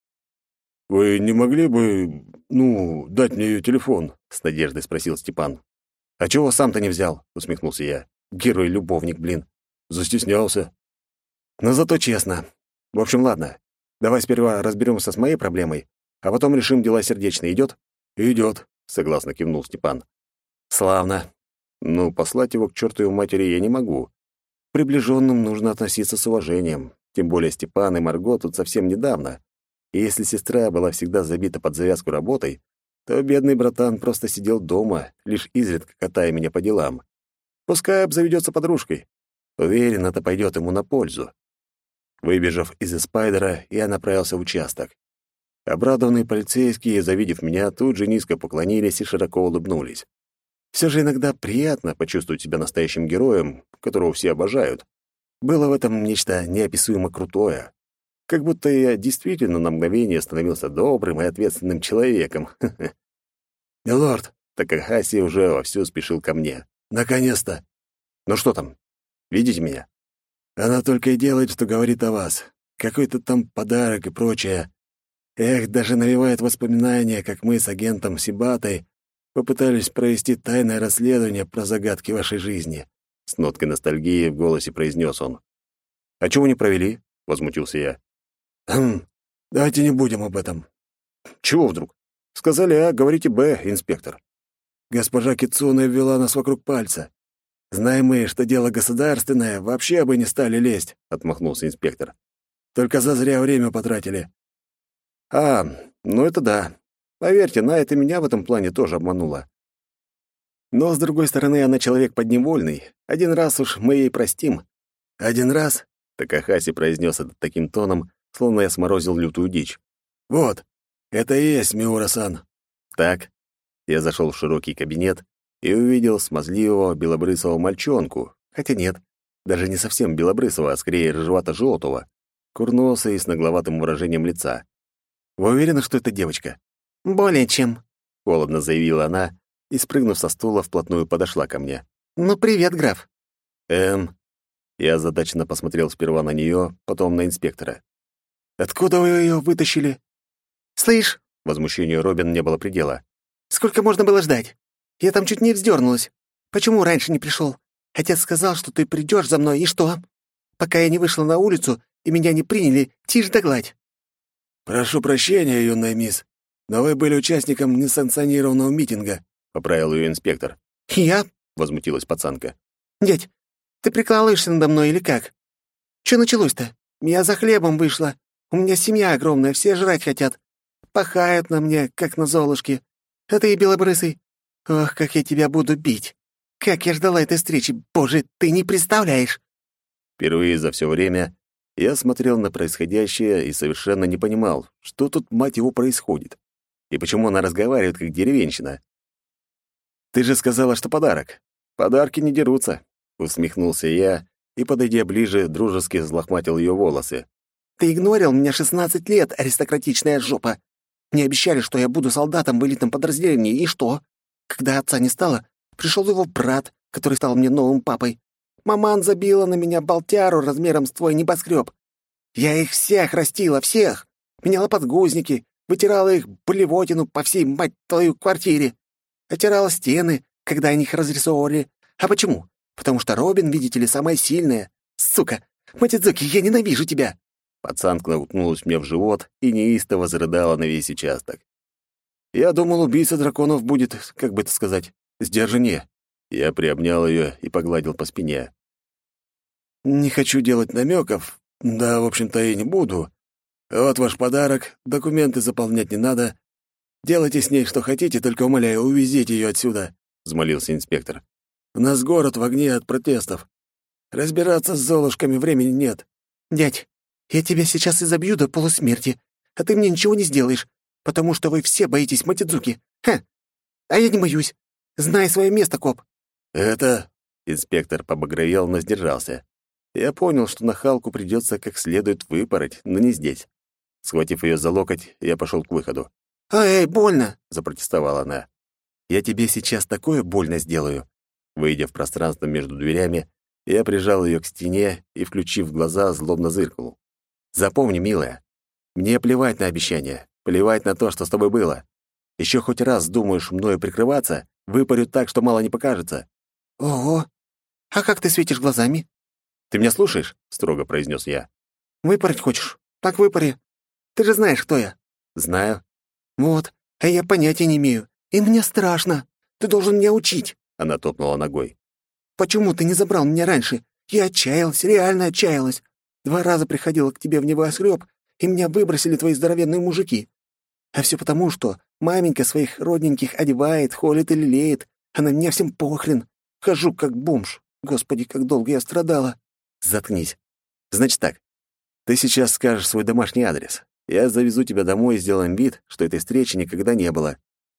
[SPEAKER 1] «Вы не могли бы, дать мне ее телефон?» — с надеждой спросил Степан. «А чего сам-то не взял?» — усмехнулся я. «Герой-любовник, блин». «Застеснялся». «Но зато честно. В общем, ладно. Давай сперва разберемся с моей проблемой, а потом решим дела сердечные. Идет?
[SPEAKER 2] Идет,
[SPEAKER 1] согласно кивнул Степан. Славно. Ну, послать его к чертовой матери я не могу. К приближенным нужно относиться с уважением. Тем более Степан и Марго тут совсем недавно. И если сестра была всегда забита под завязку работой, то бедный братан просто сидел дома, лишь изредка катая меня по делам. Пускай обзаведется подружкой. Уверен, это пойдет ему на пользу. Выбежав из Спайдера, я направился в участок. Обрадованные полицейские, завидев меня, тут же низко поклонились и широко улыбнулись. Все же иногда приятно почувствовать себя настоящим героем, которого все обожают. Было в этом нечто неописуемо крутое. Как будто я действительно на мгновение становился добрым и ответственным человеком.
[SPEAKER 2] «Милорд!»
[SPEAKER 1] Такахаси уже вовсю спешил ко мне.
[SPEAKER 2] «Наконец-то!»
[SPEAKER 1] «Ну что там? Видите меня?»
[SPEAKER 2] «Она только и делает, что говорит о вас. Какой-то там подарок и прочее. Эх, даже навевает воспоминания, как мы с агентом Сибатой попытались провести тайное расследование про загадки вашей жизни»,
[SPEAKER 1] — с ноткой ностальгии в голосе произнес он. «А чего не провели?» — возмутился я.
[SPEAKER 2] Давайте не будем об этом».
[SPEAKER 1] «Чего вдруг? Сказали А, говорите Б, инспектор».
[SPEAKER 2] «Госпожа Кицуна ввела нас вокруг пальца. Знаем мы, что дело государственное, вообще бы не стали лезть», — отмахнулся инспектор. «Только зазря время потратили».
[SPEAKER 1] «А, ну это да. Поверьте, Найт и меня в этом плане тоже обманула. Но, с другой стороны, она человек подневольный. Один раз уж мы ей простим».
[SPEAKER 2] «Один раз?»
[SPEAKER 1] — Такахаси произнес это таким тоном, словно я сморозил лютую дичь.
[SPEAKER 2] «Вот, это и есть Миура-сан».
[SPEAKER 1] «Так». Я зашел в широкий кабинет и увидел смазливого белобрысого мальчонку. Хотя нет, даже не совсем белобрысого, а скорее рыжевато-желтого, курносый и с нагловатым выражением лица. «Вы уверены, что это девочка?»
[SPEAKER 2] «Более чем»,
[SPEAKER 1] — холодно заявила она и, спрыгнув со стула, вплотную подошла ко мне.
[SPEAKER 2] «Ну, привет, граф».
[SPEAKER 1] Я озадаченно посмотрел сперва на нее, потом на инспектора.
[SPEAKER 2] «Откуда вы ее вытащили?»
[SPEAKER 3] «Слышь»,
[SPEAKER 1] — возмущению Робин не было предела.
[SPEAKER 3] «сколько можно было ждать? Я там чуть не вздернулась. Почему раньше не пришел? Отец сказал, что ты придешь за мной, и что? Пока я не вышла на улицу и меня не приняли, тишь да гладь».
[SPEAKER 2] «Прошу прощения, юная мисс, но вы были участником несанкционированного митинга», — поправил ее инспектор.
[SPEAKER 3] «Я?»
[SPEAKER 1] — возмутилась пацанка.
[SPEAKER 3] «Дядь, ты прикалываешься надо мной или как? Что началось-то? Я за хлебом вышла. У меня семья огромная, все жрать хотят. Пахают на мне, как на золушке. А ты и белобрысый. Ох, как я тебя буду бить. Как я ждала этой встречи. Боже, ты не представляешь».
[SPEAKER 1] Впервые за все время я смотрел на происходящее и совершенно не понимал, что тут, мать его, происходит. И почему она разговаривает, как деревенщина. «Ты же сказала, что подарок. Подарки не дерутся», — усмехнулся я и, подойдя ближе, дружески взлохматил ее волосы.
[SPEAKER 3] «Ты игнорил меня 16 лет, аристократичная жопа. Мне обещали, что я буду солдатом в элитном подразделении, и что? Когда отца не стало, пришел его брат, который стал мне новым папой. Маман забила на меня болтяру размером с твой небоскреб. Я их всех растила, всех. Меняла подгузники, вытирала их блевотину по всей, мать твою, квартире. Оттирала стены, когда они их разрисовывали. А почему? Потому что Робин, видите ли, самая сильная. Сука! Матидзуки, я ненавижу тебя!»
[SPEAKER 1] Пацанка уткнулась мне в живот и неистово зарыдала на весь участок. Я думал, убийца драконов будет, как бы это сказать, сдержаннее. Я приобнял ее и погладил по спине.
[SPEAKER 2] «Не хочу делать намеков, да, в общем-то, и не буду. Вот ваш подарок, документы заполнять не надо. Делайте с ней что хотите, только, умоляю, увезите ее отсюда», — взмолился инспектор. «У нас город в огне от протестов. Разбираться с золушками времени нет».
[SPEAKER 3] «Дядь, я тебя сейчас изобью до полусмерти, а ты мне ничего не сделаешь, потому что вы все боитесь Матидзуки. Ха! А я не боюсь. Знай свое место, коп».
[SPEAKER 2] «Это...»
[SPEAKER 1] — инспектор побагровел, но сдержался. Я понял, что нахалку придется как следует выпороть, но не здесь. Схватив ее за локоть, я пошел к выходу.
[SPEAKER 3] «Эй, больно!»
[SPEAKER 1] — запротестовала она. «Я тебе сейчас такое больно сделаю». Выйдя в пространство между дверями, я прижал ее к стене и, включив глаза, злобно зыркнул. «Запомни, милая, мне плевать на обещания, плевать на то, что с тобой было. Еще хоть раз думаешь мною прикрываться, выпарю так, что мало не покажется».
[SPEAKER 3] «Ого! А как ты светишь глазами?»
[SPEAKER 1] «Ты меня слушаешь?» — строго произнес я.
[SPEAKER 3] «Выпарить хочешь? Так выпари. Ты же знаешь, кто я».
[SPEAKER 1] «Знаю.
[SPEAKER 3] «Вот, а я понятия не имею. И мне страшно. Ты должен меня учить».
[SPEAKER 1] Она топнула ногой.
[SPEAKER 3] «Почему ты не забрал меня раньше? Я отчаялась, реально отчаялась. 2 раза приходила к тебе в небоскреб, и меня выбросили твои здоровенные мужики. А все потому, что маменька своих родненьких одевает, холит и лелеет, а на меня всем похрен. Хожу как бомж. Господи, как долго я страдала».
[SPEAKER 1] Заткнись. Значит так, ты сейчас скажешь свой домашний адрес. Я завезу тебя домой и сделаем вид, что этой встречи никогда не было.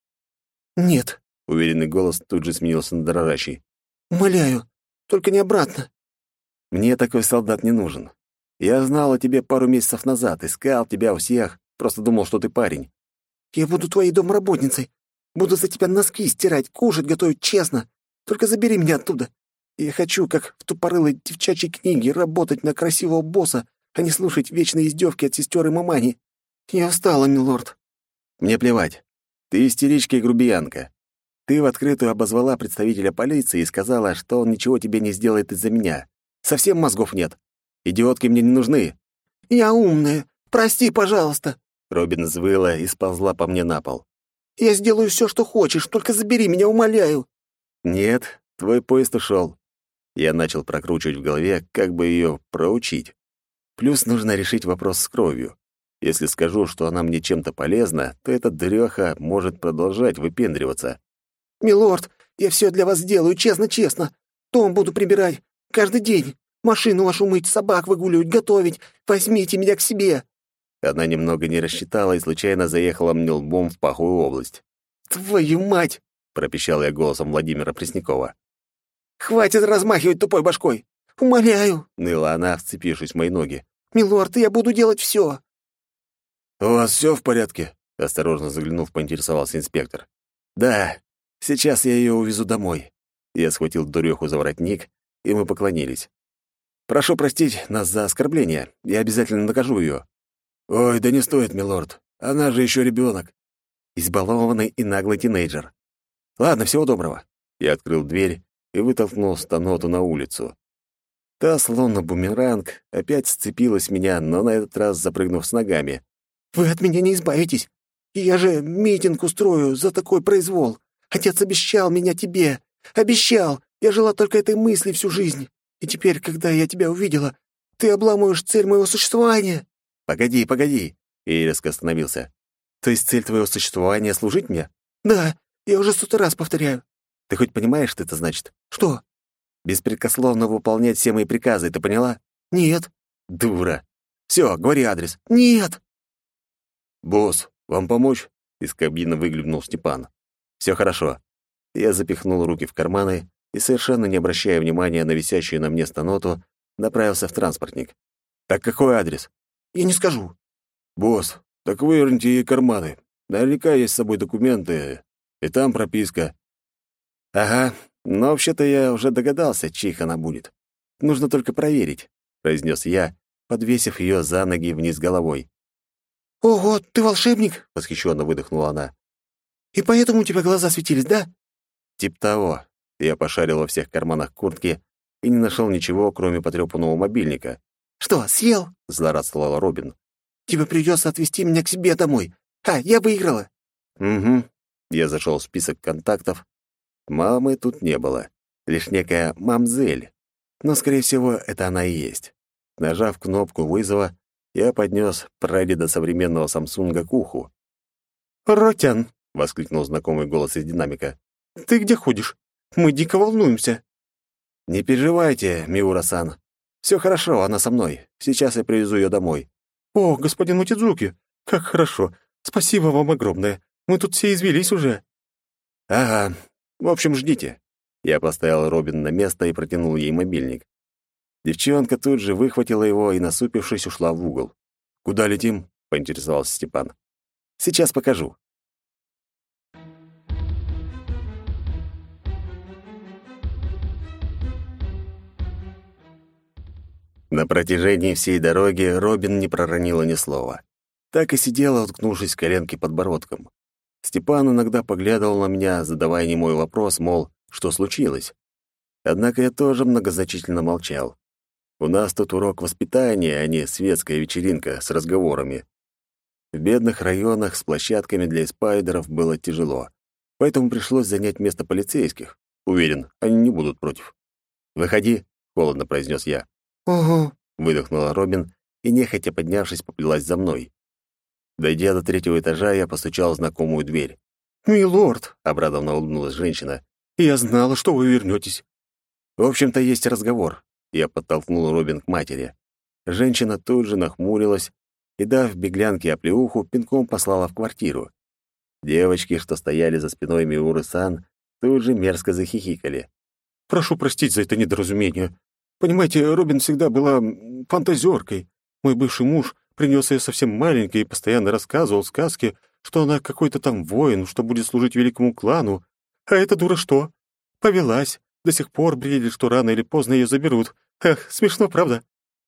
[SPEAKER 3] «Нет,
[SPEAKER 1] Уверенный голос тут же сменился на дрожащий.
[SPEAKER 3] умоляю, только не обратно».
[SPEAKER 1] Мне такой солдат не нужен. Я знал о тебе пару месяцев назад, искал тебя у всех, просто думал, что ты парень.
[SPEAKER 3] «Я буду твоей домработницей. Буду за тебя носки стирать, кушать готовить честно. Только забери меня оттуда. Я хочу, как в тупорылой девчачьей книге, работать на красивого босса, а не слушать вечные издевки от сестер и мамани. Я устала, милорд».
[SPEAKER 1] Мне плевать. Ты истеричка и грубиянка. Ты в открытую обозвала представителя полиции и сказала, что он ничего тебе не сделает из-за меня. Совсем мозгов нет. Идиотки мне не нужны.
[SPEAKER 3] «Я умная. Прости, пожалуйста.
[SPEAKER 1] Робин взвыла и сползла по мне на пол.
[SPEAKER 3] Я сделаю все, что хочешь, только забери меня, умоляю».
[SPEAKER 1] Нет, твой поезд ушел. Я начал прокручивать в голове, как бы ее проучить. Плюс нужно решить вопрос с кровью. Если скажу, что она мне чем-то полезна, то эта дрёха может продолжать выпендриваться.
[SPEAKER 3] «Милорд, я все для вас сделаю, честно-честно. Дом буду прибирать. Каждый день. Машину вашу мыть, собак выгуливать, готовить. Возьмите меня к себе».
[SPEAKER 1] Она немного не рассчитала и случайно заехала мне лбом в паховую область.
[SPEAKER 3] «Твою мать!»
[SPEAKER 1] — пропищал я голосом Владимира Преснякова.
[SPEAKER 3] «Хватит размахивать тупой башкой! Умоляю!»
[SPEAKER 1] — ныла она, вцепившись в мои ноги.
[SPEAKER 3] «Милорд, я буду делать все!»
[SPEAKER 1] «У вас все в порядке?» — осторожно заглянув, поинтересовался инспектор. «Да, сейчас я ее увезу домой». Я схватил дуреху за воротник, и мы поклонились. «Прошу простить нас за оскорбление. Я обязательно накажу ее». «Ой, да не стоит, милорд. Она же еще ребенок». Избалованный и наглый тинейджер. «Ладно, всего доброго». Я открыл дверь и вытолкнул Станоту на улицу. Та, словно бумеранг, опять сцепилась в меня, но на этот раз запрыгнув с ногами.
[SPEAKER 3] «Вы от меня не избавитесь. Я же митинг устрою за такой произвол. Отец обещал меня тебе. Обещал. Я жила только этой мыслью всю жизнь. И теперь, когда я тебя увидела, ты обламываешь цель моего существования».
[SPEAKER 1] «Погоди, погоди!» И резко остановился. «То есть цель твоего существования — служить мне?»
[SPEAKER 3] «Да, я уже 100 раз повторяю».
[SPEAKER 1] «Ты хоть понимаешь, что это значит?»
[SPEAKER 3] «Что?»
[SPEAKER 1] «Беспрекословно выполнять все мои приказы, ты поняла?»
[SPEAKER 3] «Нет».
[SPEAKER 1] «Дура! Все, говори адрес».
[SPEAKER 3] «Нет».
[SPEAKER 1] «Босс, вам помочь?» Из кабины выглянул Степан. «Все хорошо». Я запихнул руки в карманы и, совершенно не обращая внимания на висящую на мне станоту, направился в транспортник. «Так какой адрес?»
[SPEAKER 3] «Я не скажу».
[SPEAKER 1] «Босс, так выверните ей карманы. Наверняка есть с собой документы, и там прописка». «Ага, но вообще-то я уже догадался, чьих она будет. Нужно только проверить», — произнес я, подвесив ее за ноги вниз головой.
[SPEAKER 3] «Ого, ты волшебник!» —
[SPEAKER 1] Восхищенно выдохнула она.
[SPEAKER 3] «И поэтому у тебя глаза светились, да?»
[SPEAKER 1] «Тип того». Я пошарил во всех карманах куртки и не нашел ничего, кроме потрепанного мобильника.
[SPEAKER 3] «Что, съел?»
[SPEAKER 1] — злорадствовала Робин.
[SPEAKER 3] «Тебе придется отвезти меня к себе домой. Я выиграла!»
[SPEAKER 1] «Угу». Я зашел в список контактов. Мамы тут не было, лишь некая мамзель. Но, скорее всего, это она и есть. Нажав кнопку вызова, я поднес прадеда современного Самсунга к уху.
[SPEAKER 3] «Ротян!»
[SPEAKER 1] — воскликнул знакомый голос из динамика.
[SPEAKER 3] «Ты где ходишь? Мы дико волнуемся».
[SPEAKER 1] «Не переживайте, Миура-сан. Все хорошо, она со мной. Сейчас я привезу ее домой».
[SPEAKER 3] «О, господин Мотидзуки, как хорошо. Спасибо вам огромное. Мы тут все извелись уже».
[SPEAKER 1] «Ага. В общем, ждите». Я поставил Робин на место и протянул ей мобильник. Девчонка тут же выхватила его и, насупившись, ушла в угол. «Куда летим?» — поинтересовался Степан. «Сейчас покажу». На протяжении всей дороги Робин не проронила ни слова. Так и сидела, уткнувшись в коленки подбородком. Степан иногда поглядывал на меня, задавая немой вопрос, мол, что случилось. Однако я тоже многозначительно молчал. У нас тут урок воспитания, а не светская вечеринка с разговорами. В бедных районах с площадками для спайдеров было тяжело, поэтому пришлось занять место полицейских. Уверен, они не будут против. «Выходи», — холодно произнес я.
[SPEAKER 2] «Ага».
[SPEAKER 1] Выдохнула Робин и, нехотя поднявшись, поплелась за мной. Дойдя до 3-го этажа, я постучал в знакомую дверь.
[SPEAKER 2] «Милорд»,
[SPEAKER 1] — обрадованно улыбнулась женщина.
[SPEAKER 2] я знала, что вы вернетесь.
[SPEAKER 1] «В общем-то, есть разговор». Я подтолкнул Робин к матери. Женщина тут же нахмурилась и, дав беглянке оплеуху, пинком послала в квартиру. Девочки, что стояли за спиной Миуры-сан, тут же мерзко захихикали.
[SPEAKER 2] «Прошу простить за это недоразумение. Понимаете, Робин всегда была фантазеркой. Мой бывший муж принес ее совсем маленькой и постоянно рассказывал сказки, что она какой-то там воин, что будет служить великому клану. А эта дура что? Повелась. До сих пор бредит, что рано или поздно ее заберут. Эх, смешно, правда?»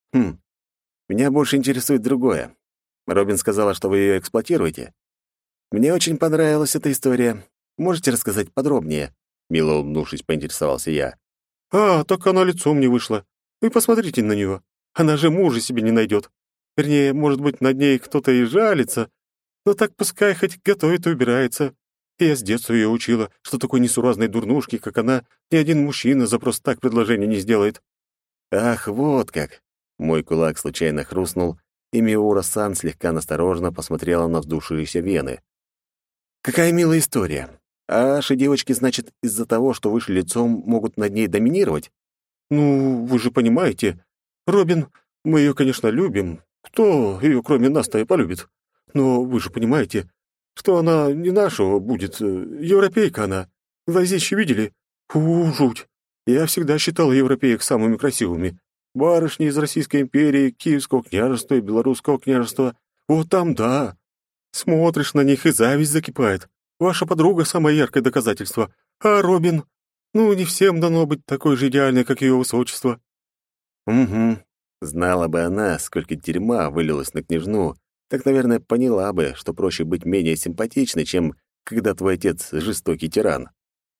[SPEAKER 1] Меня больше интересует другое. Робин сказала, что вы ее эксплуатируете. Мне очень понравилась эта история. Можете рассказать подробнее?» Мило улыбнувшись, поинтересовался я.
[SPEAKER 2] Так она лицом не вышла. Вы посмотрите на нее. Она же мужа себе не найдет. Вернее, может быть, над ней кто-то и жалится. Но так пускай хоть готовит и убирается. И я с детства ее учила, что такой несуразной дурнушки, как она, ни один мужчина за просто так предложение не сделает.
[SPEAKER 1] «Ах, вот как!» Мой кулак случайно хрустнул, и Миура-сан слегка настороженно посмотрела на вздувшиеся вены. «Какая милая история. А ваши девочки, значит, из-за того, что выше лицом, могут над ней доминировать?»
[SPEAKER 2] Ну, вы же понимаете, Робин, мы ее, конечно, любим. Кто ее, кроме нас-то, и полюбит? Но вы же понимаете, что она не нашего будет. Европейка она. Глазищи видели? Жуть. Я всегда считал европеек самыми красивыми. Барышни из Российской империи, Киевского княжества и Белорусского княжества. Вот там да. Смотришь на них, и зависть закипает. Ваша подруга — самое яркое доказательство. А Робин? Ну, не всем дано быть такой же идеальной, как ее высочество.
[SPEAKER 1] «Угу. Знала бы она, сколько дерьма вылилось на княжну, так, наверное, поняла бы, что проще быть менее симпатичной, чем когда твой отец — жестокий тиран».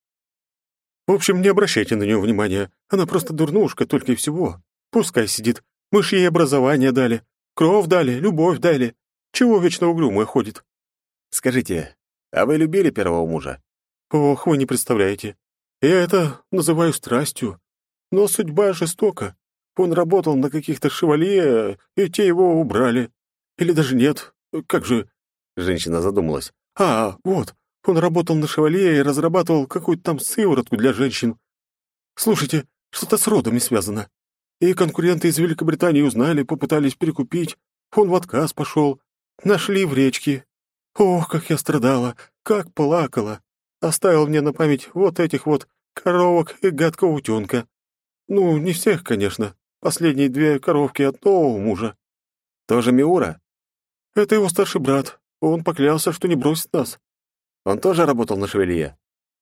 [SPEAKER 2] В общем, не обращайте на нее внимания. Она просто дурнушка, только и всего. Пускай сидит. Мы ж ей образование дали. Кровь дали, любовь дали. Чего вечно угрюмая ходит?
[SPEAKER 1] «Скажите, а вы любили первого мужа?»
[SPEAKER 2] Ох, вы не представляете. Я это называю страстью. Но судьба жестока. Он работал на каких-то шевалье, и те его убрали. Или даже нет. Как же...»
[SPEAKER 1] Женщина задумалась.
[SPEAKER 2] Вот. Он работал на шевалье и разрабатывал какую-то там сыворотку для женщин. Слушайте, что-то с родами связано. И конкуренты из Великобритании узнали, попытались перекупить. Он в отказ пошел. Нашли в речке. Ох, как я страдала, как плакала. Оставил мне на память вот этих вот коровок и гадкого утенка. Ну, не всех, конечно. Последние 2 коровки от нового мужа.
[SPEAKER 1] «Тоже Миура?»
[SPEAKER 2] Это его старший брат. Он поклялся, что не бросит нас.
[SPEAKER 1] «Он тоже работал на шевелье?»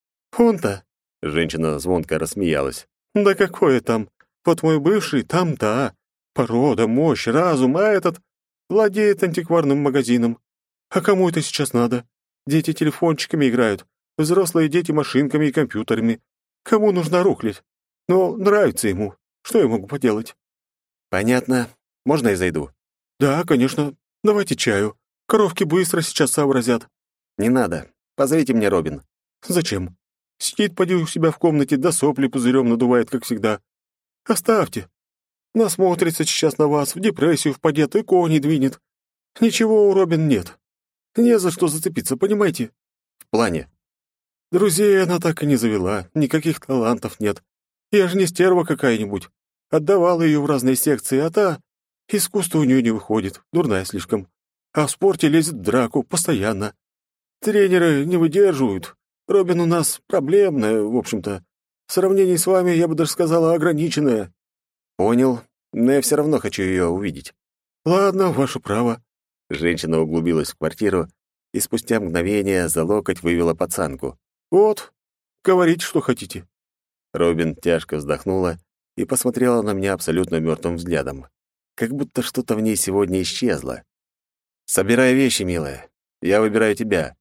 [SPEAKER 2] Он-то?
[SPEAKER 1] Женщина звонко рассмеялась.
[SPEAKER 2] Да какое там? Вот мой бывший, там да. Порода, мощь, разум, а этот владеет антикварным магазином. А кому это сейчас надо? Дети телефончиками играют, взрослые дети машинками и компьютерами. Кому нужна рухлядь? Но нравится ему. Что я могу поделать?
[SPEAKER 1] «Понятно. Можно я зайду?»
[SPEAKER 2] Да, конечно. Давайте чаю. Коровки быстро сейчас сообразят.
[SPEAKER 1] «Не надо. Позовите мне Робин».
[SPEAKER 2] Зачем? Сидит, поди, у себя в комнате, да сопли пузырем надувает, как всегда. Оставьте. Насмотрится сейчас на вас, в депрессию впадет и кони двинет. Ничего у Робин нет. Не за что зацепиться, понимаете?
[SPEAKER 1] «В плане?»
[SPEAKER 2] Друзей она так и не завела, никаких талантов нет. Я же не стерва какая-нибудь. Отдавала ее в разные секции, а та... Искусство у нее не выходит, дурная слишком. А в спорте лезет в драку постоянно. Тренеры не выдерживают. Робин у нас проблемная, в общем-то. В сравнении с вами, я бы даже сказала, ограниченная.
[SPEAKER 1] «Понял. Но я все равно хочу ее увидеть».
[SPEAKER 2] Ладно, ваше право.
[SPEAKER 1] Женщина углубилась в квартиру и спустя мгновение за локоть вывела пацанку.
[SPEAKER 2] Вот, говорите, что хотите.
[SPEAKER 1] Робин тяжко вздохнула и посмотрела на меня абсолютно мертвым взглядом. Как будто что-то в ней сегодня исчезло. «Собирай вещи, милая. Я выбираю тебя».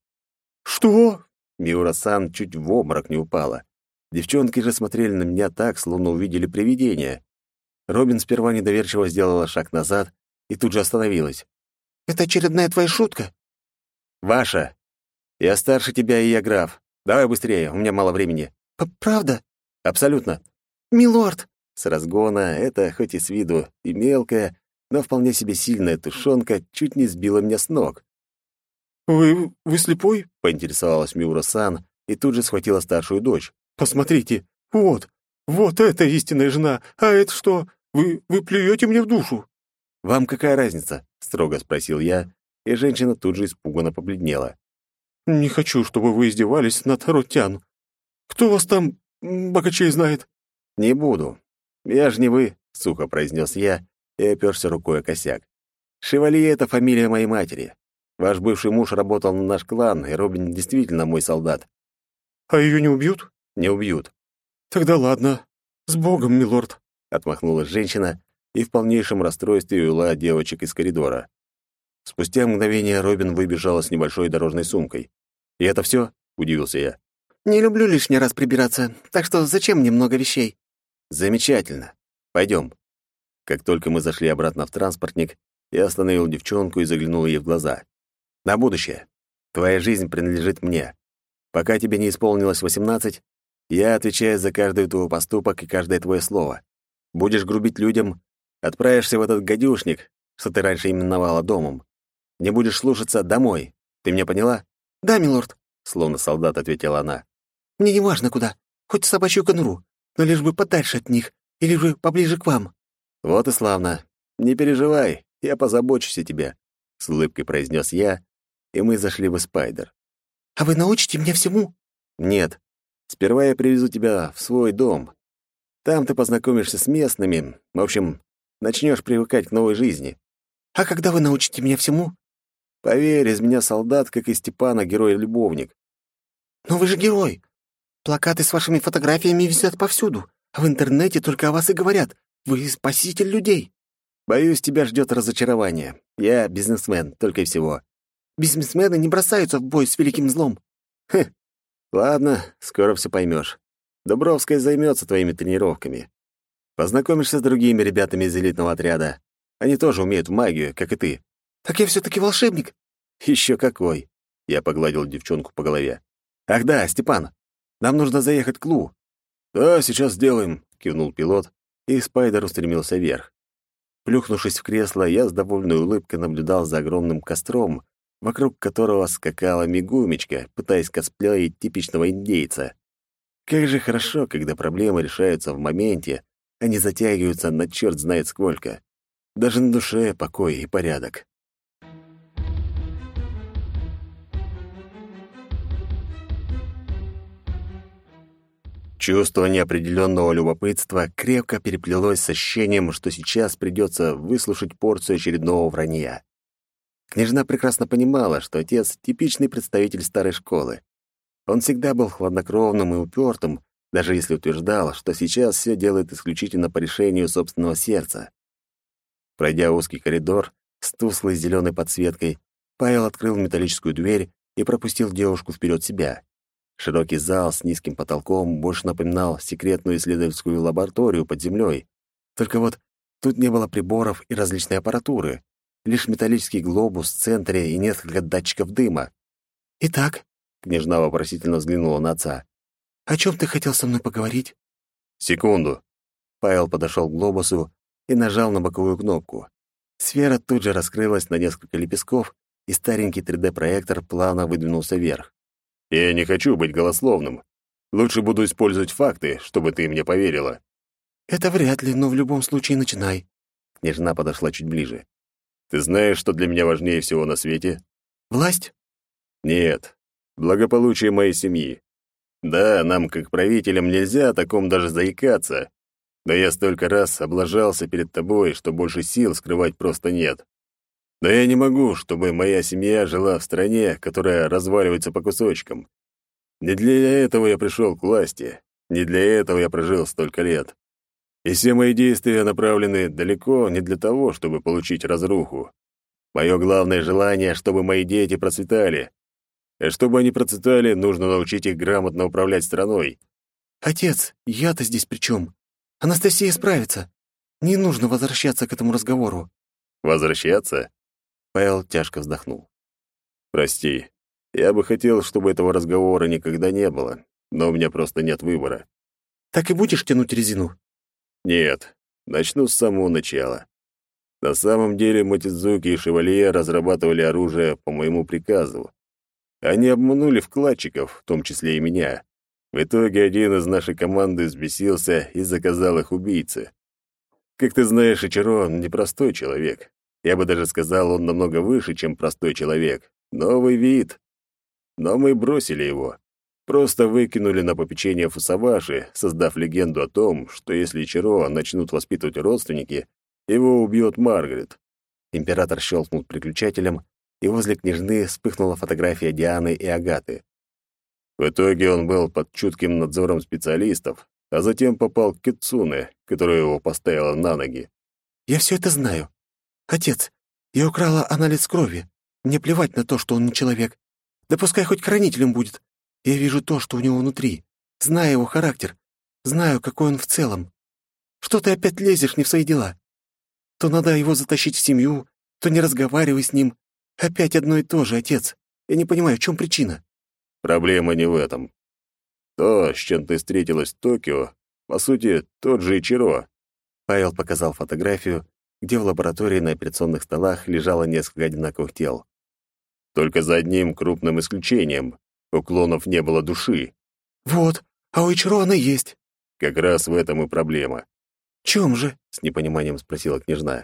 [SPEAKER 2] Что?
[SPEAKER 1] Миура-сан чуть в обморок не упала. Девчонки же смотрели на меня так, словно увидели привидение. Робин сперва недоверчиво сделала шаг назад и тут же остановилась.
[SPEAKER 3] Это очередная твоя шутка?»
[SPEAKER 1] «Ваша. Я старше тебя, и я граф. Давай быстрее, у меня мало времени».
[SPEAKER 3] «Правда?
[SPEAKER 1] «Абсолютно».
[SPEAKER 3] Милорд!»
[SPEAKER 1] С разгона это, хоть и с виду и мелкая, но вполне себе сильная тушенка чуть не сбила меня с ног.
[SPEAKER 2] «Вы слепой?»
[SPEAKER 1] — поинтересовалась Миура-сан и тут же схватила старшую дочь.
[SPEAKER 2] «Посмотрите, вот это истинная жена, а это что? Вы плюете мне в душу?»
[SPEAKER 1] «Вам какая разница?» — строго спросил я, и женщина тут же испуганно побледнела.
[SPEAKER 2] «Не хочу, чтобы вы издевались над Ротян. Кто вас там, богачей, знает?»
[SPEAKER 1] «Не буду. Я же не вы», — сухо произнес я и оперся рукой о косяк. «Шевалье — это фамилия моей матери. Ваш бывший муж работал на наш клан, и Робин действительно мой солдат».
[SPEAKER 2] «А ее не убьют?»
[SPEAKER 1] «Не убьют».
[SPEAKER 2] «Тогда ладно. С Богом, милорд!»
[SPEAKER 1] — отмахнулась женщина и в полнейшем расстройстве увела девочек из коридора. Спустя мгновение Робин выбежала с небольшой дорожной сумкой. «И это все? Удивился я.
[SPEAKER 3] «Не люблю лишний раз прибираться, так что зачем мне много вещей?»
[SPEAKER 1] «Замечательно. Пойдем». Как только мы зашли обратно в транспортник, я остановил девчонку и заглянул ей в глаза. «На будущее. Твоя жизнь принадлежит мне. Пока тебе не исполнилось 18, я отвечаю за каждый твой поступок и каждое твое слово. Будешь грубить людям, отправишься в этот гадюшник, что ты раньше именовала домом. Не будешь слушаться — домой. Ты меня поняла?»
[SPEAKER 3] «Да, милорд»,
[SPEAKER 1] — словно солдат ответила она.
[SPEAKER 3] «мне не важно куда, хоть в собачью конуру, но лишь бы подальше от них или же поближе к вам».
[SPEAKER 1] «Вот и славно. Не переживай, я позабочусь о тебе», — с улыбкой произнес я, и мы зашли в Спайдер.
[SPEAKER 3] «А вы научите меня всему?»
[SPEAKER 1] «Нет. Сперва я привезу тебя в свой дом. Там ты познакомишься с местными. В общем, начнешь привыкать к новой жизни.
[SPEAKER 3] «А когда вы научите меня всему?»
[SPEAKER 1] Поверь, из меня солдат, как из Степана, герой-любовник».
[SPEAKER 3] «Но вы же герой. Плакаты с вашими фотографиями висят повсюду, а в интернете только о вас и говорят. Вы спаситель людей».
[SPEAKER 1] «Боюсь, тебя ждет разочарование. Я бизнесмен, только и всего».
[SPEAKER 3] «Бизнесмены не бросаются в бой с великим злом».
[SPEAKER 1] Ладно, скоро все поймешь. Дубровская займется твоими тренировками. Познакомишься с другими ребятами из элитного отряда. Они тоже умеют в магию, как и ты».
[SPEAKER 3] «Так я все-таки волшебник».
[SPEAKER 1] Еще какой!» Я погладил девчонку по голове. «Ах да, Степан, нам нужно заехать к Лу». «Да, сейчас сделаем», — кивнул пилот, и Спайдер устремился вверх. Плюхнувшись в кресло, я с довольной улыбкой наблюдал за огромным костром, вокруг которого скакала Мигумечка, пытаясь косплеить типичного индейца. Как же хорошо, когда проблемы решаются в моменте, а не затягиваются на черт знает сколько. Даже на душе покой и порядок. Чувство неопределенного любопытства крепко переплелось с ощущением, что сейчас придется выслушать порцию очередного вранья. Княжна прекрасно понимала, что отец — типичный представитель старой школы. Он всегда был хладнокровным и упертым, даже если утверждал, что сейчас все делает исключительно по решению собственного сердца. Пройдя узкий коридор с тусклой зеленой подсветкой, Павел открыл металлическую дверь и пропустил девушку вперед себя. Широкий зал с низким потолком больше напоминал секретную исследовательскую лабораторию под землей. Только вот тут не было приборов и различной аппаратуры, лишь металлический глобус в центре и несколько датчиков дыма.
[SPEAKER 3] «Итак», —
[SPEAKER 1] княжна вопросительно взглянула на отца.
[SPEAKER 3] «о чем ты хотел со мной поговорить?»
[SPEAKER 1] «Секунду». Павел подошел к глобусу и нажал на боковую кнопку. Сфера тут же раскрылась на несколько лепестков, и старенький 3D-проектор плавно выдвинулся вверх. «Я не хочу быть голословным. Лучше буду использовать факты, чтобы ты мне поверила».
[SPEAKER 3] «Это вряд ли, но в любом случае начинай».
[SPEAKER 1] Княжна подошла чуть ближе. «Ты знаешь, что для меня важнее всего на свете?»
[SPEAKER 3] «Власть?»
[SPEAKER 1] «Нет. Благополучие моей семьи. Да, нам, как правителям, нельзя о таком даже заикаться. Но я столько раз облажался перед тобой, что больше сил скрывать просто нет. Но я не могу, чтобы моя семья жила в стране, которая разваливается по кусочкам. Не для этого я пришел к власти, не для этого я прожил столько лет. И все мои действия направлены далеко не для того, чтобы получить разруху. Мое главное желание, чтобы мои дети процветали. А чтобы они процветали, нужно научить их грамотно управлять страной».
[SPEAKER 3] «Отец, я-то здесь при чем? Анастасия справится. Не нужно возвращаться к этому разговору».
[SPEAKER 1] «Возвращаться? Павел тяжко вздохнул. «Прости, я бы хотел, чтобы этого разговора никогда не было, но у меня просто нет выбора».
[SPEAKER 2] «Так и будешь тянуть резину?»
[SPEAKER 1] «Нет, начну с самого начала. На самом деле Мотидзуки и Шевалье разрабатывали оружие по моему приказу. Они обманули вкладчиков, в том числе и меня. В итоге один из нашей команды взбесился и заказал их убийце. Как ты знаешь, Ичиро — он непростой человек. Я бы даже сказал, он намного выше, чем простой человек. Новый вид. Но мы бросили его. Просто выкинули на попечение Фусаваши, создав легенду о том, что если Ичиро начнут воспитывать родственники, его убьет Маргарет. Император щелкнул переключателем, и возле княжны вспыхнула фотография Дианы и Агаты. В итоге он был под чутким надзором специалистов, а затем попал к Кицуне, которая его поставила на ноги.
[SPEAKER 2] «Я все это знаю. Отец, я украла анализ крови. Мне плевать на то, что он не человек. Да пускай хоть хранителем будет. Я вижу то, что у него внутри. Знаю его характер. Знаю, какой он в целом. Что ты опять лезешь не в свои дела? То надо его затащить в семью, то не разговаривай с ним. Опять одно и то же, отец. Я не понимаю, в чем причина?»
[SPEAKER 1] Проблема не в этом. То, с чем ты встретилась в Токио, по сути, тот же Ичиро. Павел показал фотографию, где в лаборатории на операционных столах лежало несколько одинаковых тел. Только за одним крупным исключением. У клонов не было души.
[SPEAKER 2] «Вот, а у Ичиро она есть».
[SPEAKER 1] Как раз в этом и проблема.
[SPEAKER 2] «В чем же?»
[SPEAKER 1] — с непониманием спросила княжна.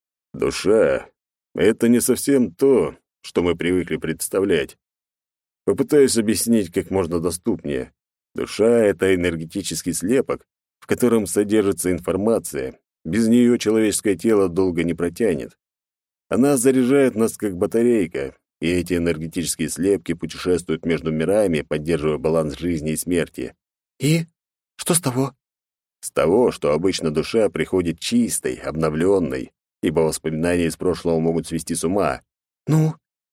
[SPEAKER 1] «Душа — это не совсем то, что мы привыкли представлять. Попытаюсь объяснить как можно доступнее. Душа — это энергетический слепок, в котором содержится информация. Без нее человеческое тело долго не протянет. Она заряжает нас как батарейка, и эти энергетические слепки путешествуют между мирами, поддерживая баланс жизни и смерти.
[SPEAKER 2] «И? Что с того?»
[SPEAKER 1] С того, что обычно душа приходит чистой, обновленной, ибо воспоминания из прошлого могут свести с ума.
[SPEAKER 2] «Ну?»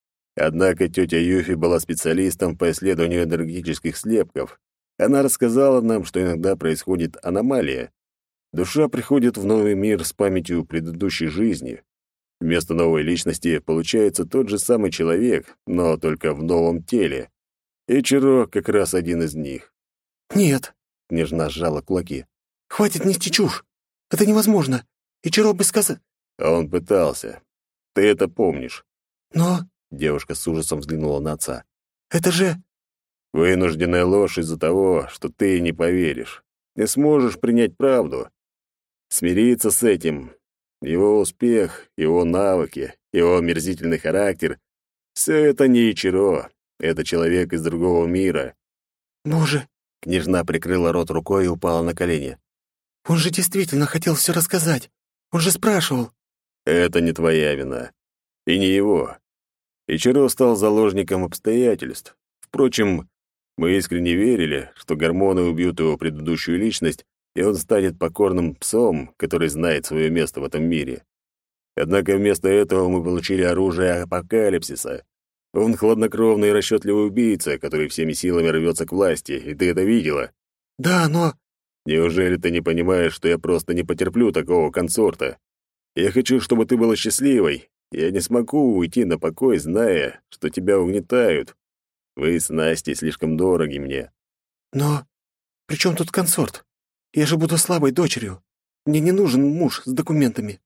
[SPEAKER 1] Однако тетя Юфи была специалистом по исследованию энергетических слепков. Она рассказала нам, что иногда происходит аномалия. Душа приходит в новый мир с памятью предыдущей жизни. Вместо новой личности получается тот же самый человек, но только в новом теле. Ичиро как раз один из них.
[SPEAKER 2] «Нет»,
[SPEAKER 1] — княжна сжала кулаки.
[SPEAKER 2] «Хватит нести чушь. Это невозможно. Ичиро бы сказал...»
[SPEAKER 1] Он пытался. Ты это помнишь.
[SPEAKER 2] «Но...»
[SPEAKER 1] — девушка с ужасом взглянула на отца.
[SPEAKER 2] «Это же...»
[SPEAKER 1] Вынужденная ложь из-за того, что ты не поверишь. Не сможешь принять правду. Смириться с этим. Его успех, его навыки, его омерзительный характер — все это не Ичиро. Это человек из другого мира.
[SPEAKER 2] «Боже...»
[SPEAKER 1] — княжна прикрыла рот рукой и упала на колени.
[SPEAKER 2] «Он же действительно хотел все рассказать. Он же спрашивал...»
[SPEAKER 1] Это не твоя вина. И не его. Ичиро стал заложником обстоятельств. Впрочем, мы искренне верили, что гормоны убьют его предыдущую личность, и он станет покорным псом, который знает свое место в этом мире. Однако вместо этого мы получили оружие апокалипсиса. Он хладнокровный и расчетливый убийца, который всеми силами рвется к власти, и ты это видела.
[SPEAKER 2] «Да, но...»
[SPEAKER 1] Неужели ты не понимаешь, что я просто не потерплю такого консорта? Я хочу, чтобы ты была счастливой. Я не смогу уйти на покой, зная, что тебя угнетают. Вы с Настей слишком дороги мне».
[SPEAKER 2] «Но... При чем тут консорт? Я же буду слабой дочерью. Мне не нужен муж с документами».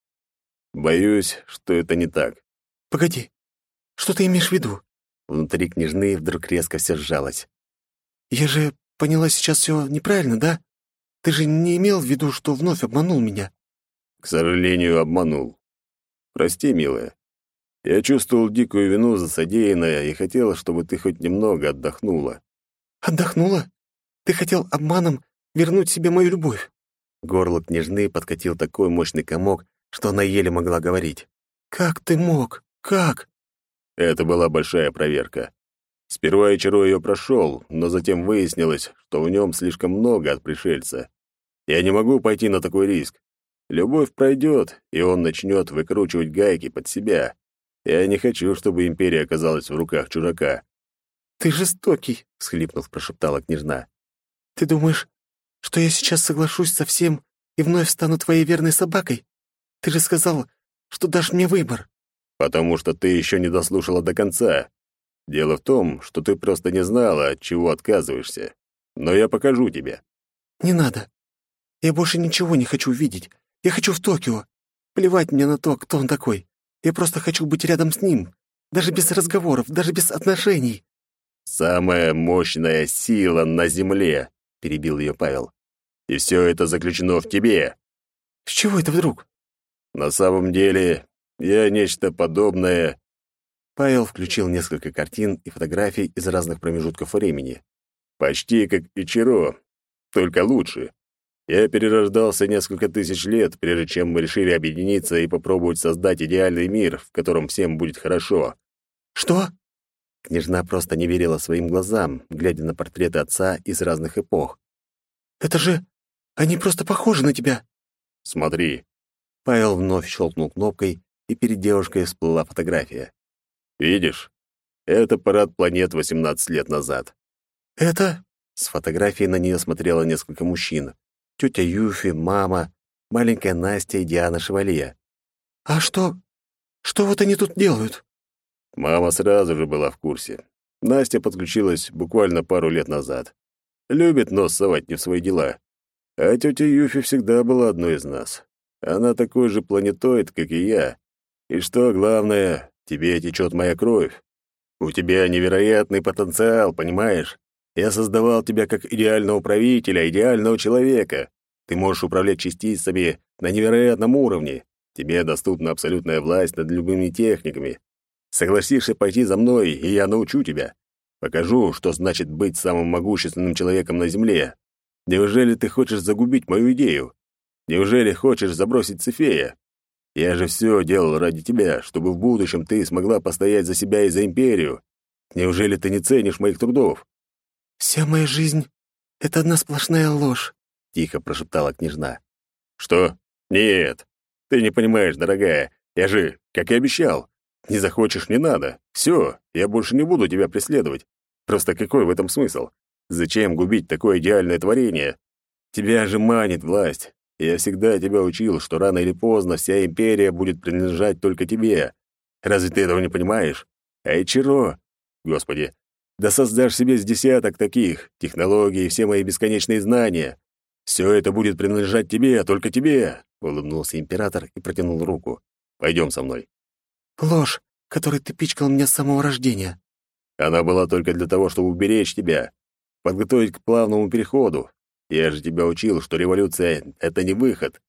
[SPEAKER 1] Боюсь, что это не так.
[SPEAKER 2] «Погоди. Что ты имеешь в виду?»
[SPEAKER 1] Внутри княжны вдруг резко все сжалось.
[SPEAKER 2] «Я же поняла сейчас все неправильно, да? Ты же не имел в виду, что вновь обманул меня?»
[SPEAKER 1] К сожалению, обманул. Прости, милая. Я чувствовал дикую вину за содеянное и хотел, чтобы ты хоть немного отдохнула.
[SPEAKER 2] «Отдохнула? Ты хотел обманом вернуть себе мою любовь?»
[SPEAKER 1] Горло княжны подкатил такой мощный комок, что она еле могла говорить.
[SPEAKER 2] «Как ты мог? Как?»
[SPEAKER 1] Это была большая проверка. Сперва Ичиро ее прошел, но затем выяснилось, что в нем слишком много от пришельца. Я не могу пойти на такой риск. Любовь пройдет, и он начнет выкручивать гайки под себя. Я не хочу, чтобы империя оказалась в руках чужака.
[SPEAKER 2] «Ты жестокий», —
[SPEAKER 1] всхлипнув, прошептала княжна.
[SPEAKER 2] «Ты думаешь, что я сейчас соглашусь со всем и вновь стану твоей верной собакой? Ты же сказал, что дашь мне выбор».
[SPEAKER 1] Потому что ты еще не дослушала до конца. Дело в том, что ты просто не знала, от чего отказываешься. Но я покажу тебе».
[SPEAKER 2] «Не надо. Я больше ничего не хочу видеть. Я хочу в Токио. Плевать мне на то, кто он такой. Я просто хочу быть рядом с ним. Даже без разговоров, даже без отношений».
[SPEAKER 1] «Самая мощная сила на Земле», — перебил ее Павел. «И все это заключено в тебе».
[SPEAKER 2] «С чего это вдруг?»
[SPEAKER 1] «На самом деле, я нечто подобное...» Павел включил несколько картин и фотографий из разных промежутков времени. «Почти как Ичиро, только лучше. Я перерождался несколько тысяч лет, прежде чем мы решили объединиться и попробовать создать идеальный мир, в котором всем будет хорошо».
[SPEAKER 2] «Что?»
[SPEAKER 1] Княжна просто не верила своим глазам, глядя на портреты отца из разных эпох.
[SPEAKER 2] «Это же... Они просто похожи на тебя».
[SPEAKER 1] «Смотри». Павел вновь щелкнул кнопкой, и перед девушкой всплыла фотография. «Видишь? Это парад планет 18 лет назад».
[SPEAKER 2] «Это...»
[SPEAKER 1] С фотографии на нее смотрело несколько мужчин. Тетя Юфи, мама, маленькая Настя и Диана Шевалье.
[SPEAKER 2] «А что... Что вот они тут делают?»
[SPEAKER 1] Мама сразу же была в курсе. Настя подключилась буквально пару лет назад. Любит нос совать не в свои дела. А тетя Юфи всегда была одной из нас. Она такой же планетоид, как и я. И что главное, тебе течет моя кровь. У тебя невероятный потенциал, понимаешь? Я создавал тебя как идеального правителя, идеального человека. Ты можешь управлять частицами на невероятном уровне. Тебе доступна абсолютная власть над любыми техниками. Согласишься пойти за мной, и я научу тебя. Покажу, что значит быть самым могущественным человеком на Земле. Неужели ты хочешь загубить мою идею? Неужели хочешь забросить Цефея? Я же все делал ради тебя, чтобы в будущем ты смогла постоять за себя и за империю. Неужели ты не ценишь моих трудов?»
[SPEAKER 2] «Вся моя жизнь — это одна сплошная ложь»,
[SPEAKER 1] — тихо прошептала княжна. «Что? Нет. Ты не понимаешь, дорогая. Я же, как и обещал. Не захочешь — не надо. Все, я больше не буду тебя преследовать. Просто какой в этом смысл? Зачем губить такое идеальное творение? Тебя же манит власть. Я всегда тебя учил, что рано или поздно вся империя будет принадлежать только тебе. Разве ты этого не понимаешь? А Ичиро... Господи, да создашь себе с десяток таких, технологий и все мои бесконечные знания. Все это будет принадлежать тебе, только тебе, — улыбнулся император и протянул руку. «Пойдем со мной».
[SPEAKER 2] «Ложь, которой ты пичкал меня с самого рождения».
[SPEAKER 1] Она была только для того, чтобы уберечь тебя, подготовить к плавному переходу. Я же тебя учил, что революция — это не выход».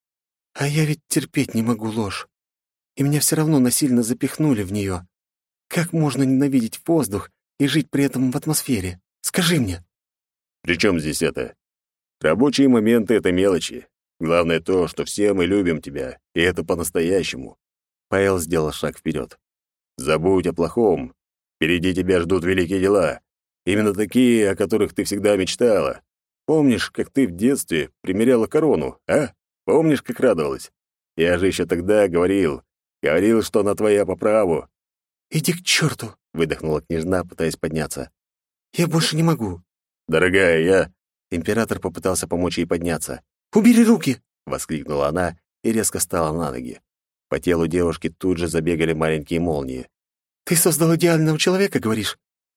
[SPEAKER 2] «А я ведь терпеть не могу ложь. И меня все равно насильно запихнули в нее. Как можно ненавидеть воздух и жить при этом в атмосфере? Скажи мне».
[SPEAKER 1] «При чем здесь это? Рабочие моменты — это мелочи. Главное то, что все мы любим тебя, и это по-настоящему». Павел сделал шаг вперед. «Забудь о плохом. Впереди тебя ждут великие дела. Именно такие, о которых ты всегда мечтала. Помнишь, как ты в детстве примеряла корону, а? Помнишь, как радовалась? Я же еще тогда говорил, что она твоя по праву».
[SPEAKER 2] «Иди к черту!» —
[SPEAKER 1] выдохнула княжна, пытаясь подняться.
[SPEAKER 2] «Я больше не могу».
[SPEAKER 1] «Дорогая, я...» Император попытался помочь ей подняться.
[SPEAKER 2] «Убери руки!»
[SPEAKER 1] — воскликнула она и резко встала на ноги. По телу девушки тут же забегали маленькие молнии.
[SPEAKER 2] «Ты создал идеального человека, говоришь?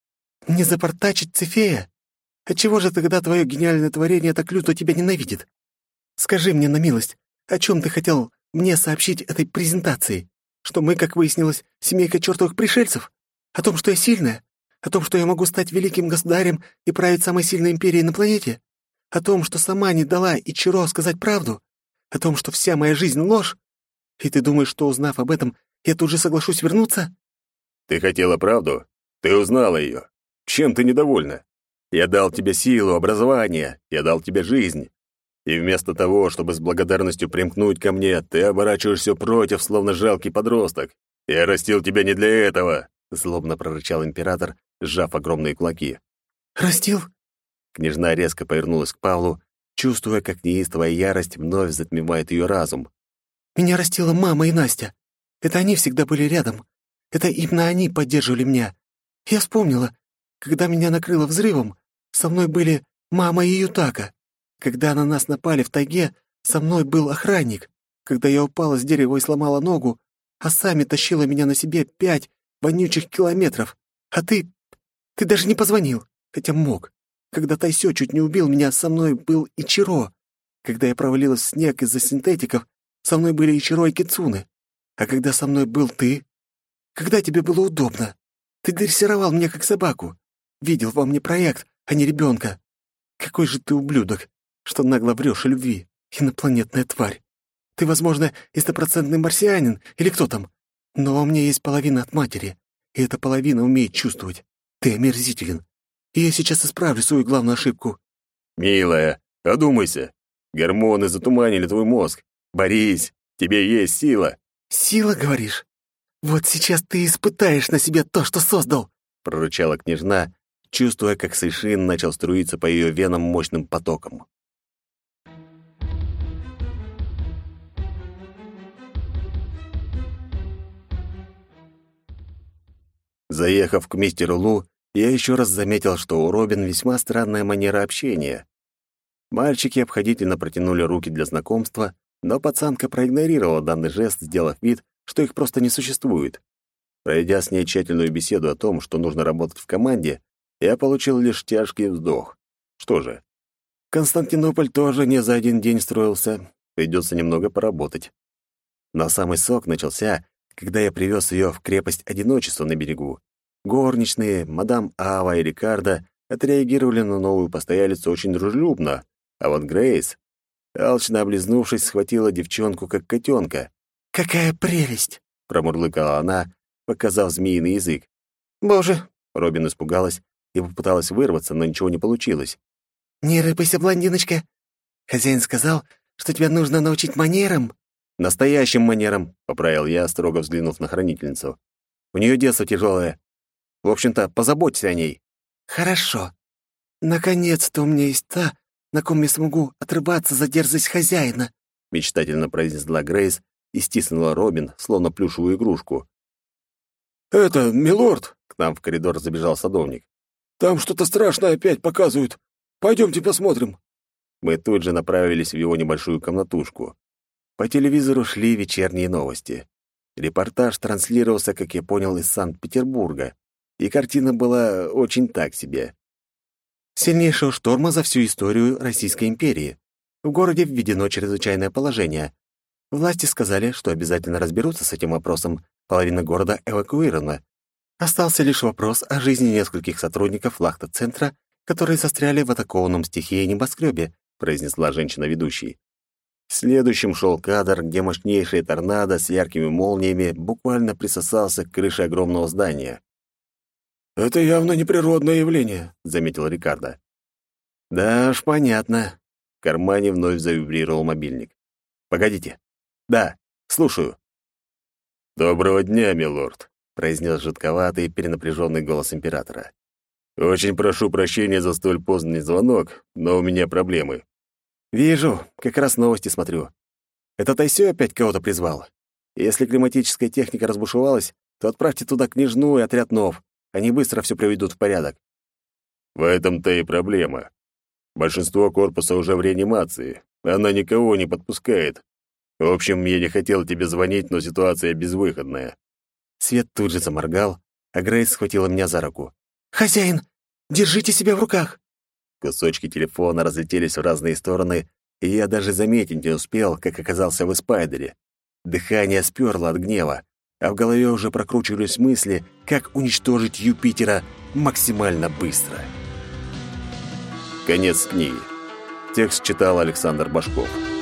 [SPEAKER 2] Не запортачить Цефея? Отчего же тогда твое гениальное творение так люто тебя ненавидит? Скажи мне на милость, о чем ты хотел мне сообщить этой презентацией? Что мы, как выяснилось, семейка чертовых пришельцев? О том, что я сильная? О том, что я могу стать великим государем и править самой сильной империей на планете? О том, что сама не дала Ичиро сказать правду? О том, что вся моя жизнь — ложь? И ты думаешь, что, узнав об этом, я тут же соглашусь вернуться?»
[SPEAKER 1] «Ты хотела правду? Ты узнала ее. Чем ты недовольна? Я дал тебе силу, образование, я дал тебе жизнь. И вместо того, чтобы с благодарностью примкнуть ко мне, ты оборачиваешься против, словно жалкий подросток. Я растил тебя не для этого», — злобно прорычал император, сжав огромные кулаки.
[SPEAKER 2] «Растил?»
[SPEAKER 1] Княжна резко повернулась к Павлу, чувствуя, как неистовая ярость вновь затмевает ее разум.
[SPEAKER 2] «Меня растила мама и Настя. Это они всегда были рядом. Это именно они поддерживали меня. Я вспомнила, когда меня накрыло взрывом, со мной были мама и Ютака. Когда на нас напали в тайге, со мной был охранник. Когда я упала с дерева и сломала ногу, а сами тащила меня на себе 5 вонючих километров. А ты даже не позвонил, хотя мог. Когда Тайсё чуть не убил меня, со мной был Ичиро. Когда я провалилась в снег из-за синтетиков, со мной были Ичиро и Кицуне. А когда со мной был ты? Когда тебе было удобно? Ты дрессировал меня как собаку. Видел во мне проект, а не ребенка. Какой же ты ублюдок, что нагло врёшь о любви, инопланетная тварь. Ты, возможно, и стопроцентный марсианин, или кто там. Но во мне есть половина от матери, и эта половина умеет чувствовать. Ты омерзителен. И я сейчас исправлю свою главную ошибку.
[SPEAKER 1] Милая, одумайся. Гормоны затуманили твой мозг. Борись, тебе есть сила.
[SPEAKER 2] Сила, говоришь? Вот сейчас ты испытаешь на себе то, что создал,
[SPEAKER 1] Прорычала княжна, чувствуя, как Сэйшин начал струиться по ее венам мощным потоком. Заехав к мистеру Лу, я еще раз заметил, что у Робин весьма странная манера общения. Мальчики обходительно протянули руки для знакомства, но пацанка проигнорировала данный жест, сделав вид, что их просто не существует. Пройдя с ней тщательную беседу о том, что нужно работать в команде, я получил лишь тяжкий вздох. Что же, Константинополь тоже не за один день строился, придется немного поработать. Но самый сок начался, когда я привез ее в крепость одиночества на берегу. Горничные, мадам Ава и Рикардо отреагировали на новую постоялицу очень дружелюбно, а вот Грейс, алчно облизнувшись, схватила девчонку как котенка.
[SPEAKER 2] Какая прелесть!
[SPEAKER 1] Промурлыкала она, показав змеиный язык.
[SPEAKER 2] Боже!
[SPEAKER 1] Робин испугалась и попыталась вырваться, но ничего не получилось.
[SPEAKER 2] Не рыпайся, блондиночка. Хозяин сказал, что тебя нужно научить манерам.
[SPEAKER 1] Настоящим манерам, поправил я, строго взглянув на хранительницу. У нее детство тяжелое. В общем-то, позаботься о ней.
[SPEAKER 2] Хорошо. Наконец-то у меня есть та, на ком я смогу отрываться за дерзость хозяина,
[SPEAKER 1] Мечтательно произнесла Грейс и стиснула Робин, словно плюшевую игрушку.
[SPEAKER 2] «Это, милорд!»
[SPEAKER 1] — к нам в коридор забежал садовник.
[SPEAKER 2] «Там что-то страшное опять показывают. Пойдемте посмотрим».
[SPEAKER 1] Мы тут же направились в его небольшую комнатушку. По телевизору шли вечерние новости. Репортаж транслировался, как я понял, из Санкт-Петербурга, и картина была очень так себе. Сильнейшего шторма за всю историю Российской империи. В городе введено чрезвычайное положение. Власти сказали, что обязательно разберутся с этим вопросом. Половина города эвакуирована. Остался лишь вопрос о жизни нескольких сотрудников Лахта-центра, которые застряли в атакованном стихией небоскребе, произнесла женщина-ведущий. Следующим шел кадр, где мощнейший торнадо с яркими молниями буквально присосался к крыше огромного здания.
[SPEAKER 2] «Это явно неприродное явление», —
[SPEAKER 1] заметил Рикардо. Да уж, понятно. В кармане вновь завибрировал мобильник. Погодите. Да, слушаю. Доброго дня, милорд, произнес жутковатый, перенапряженный голос императора. Очень прошу прощения за столь поздний звонок, но у меня проблемы. Вижу, как раз новости смотрю. Это Тайсё опять кого-то призвал. Если климатическая техника разбушевалась, то отправьте туда княжну и отряд нов. Они быстро все приведут в порядок. В этом-то и проблема. Большинство корпуса уже в реанимации. Она никого не подпускает. В общем, я не хотел тебе звонить, но ситуация безвыходная. Свет тут же заморгал, а Грейс схватила меня за руку.
[SPEAKER 2] «Хозяин, держите себя в руках!»
[SPEAKER 1] Кусочки телефона разлетелись в разные стороны, и я даже заметить не успел, как оказался в Спайдере. Дыхание сперло от гнева, а в голове уже прокручивались мысли, как уничтожить Юпитера максимально быстро. Конец книги. Текст читал Александр Башков.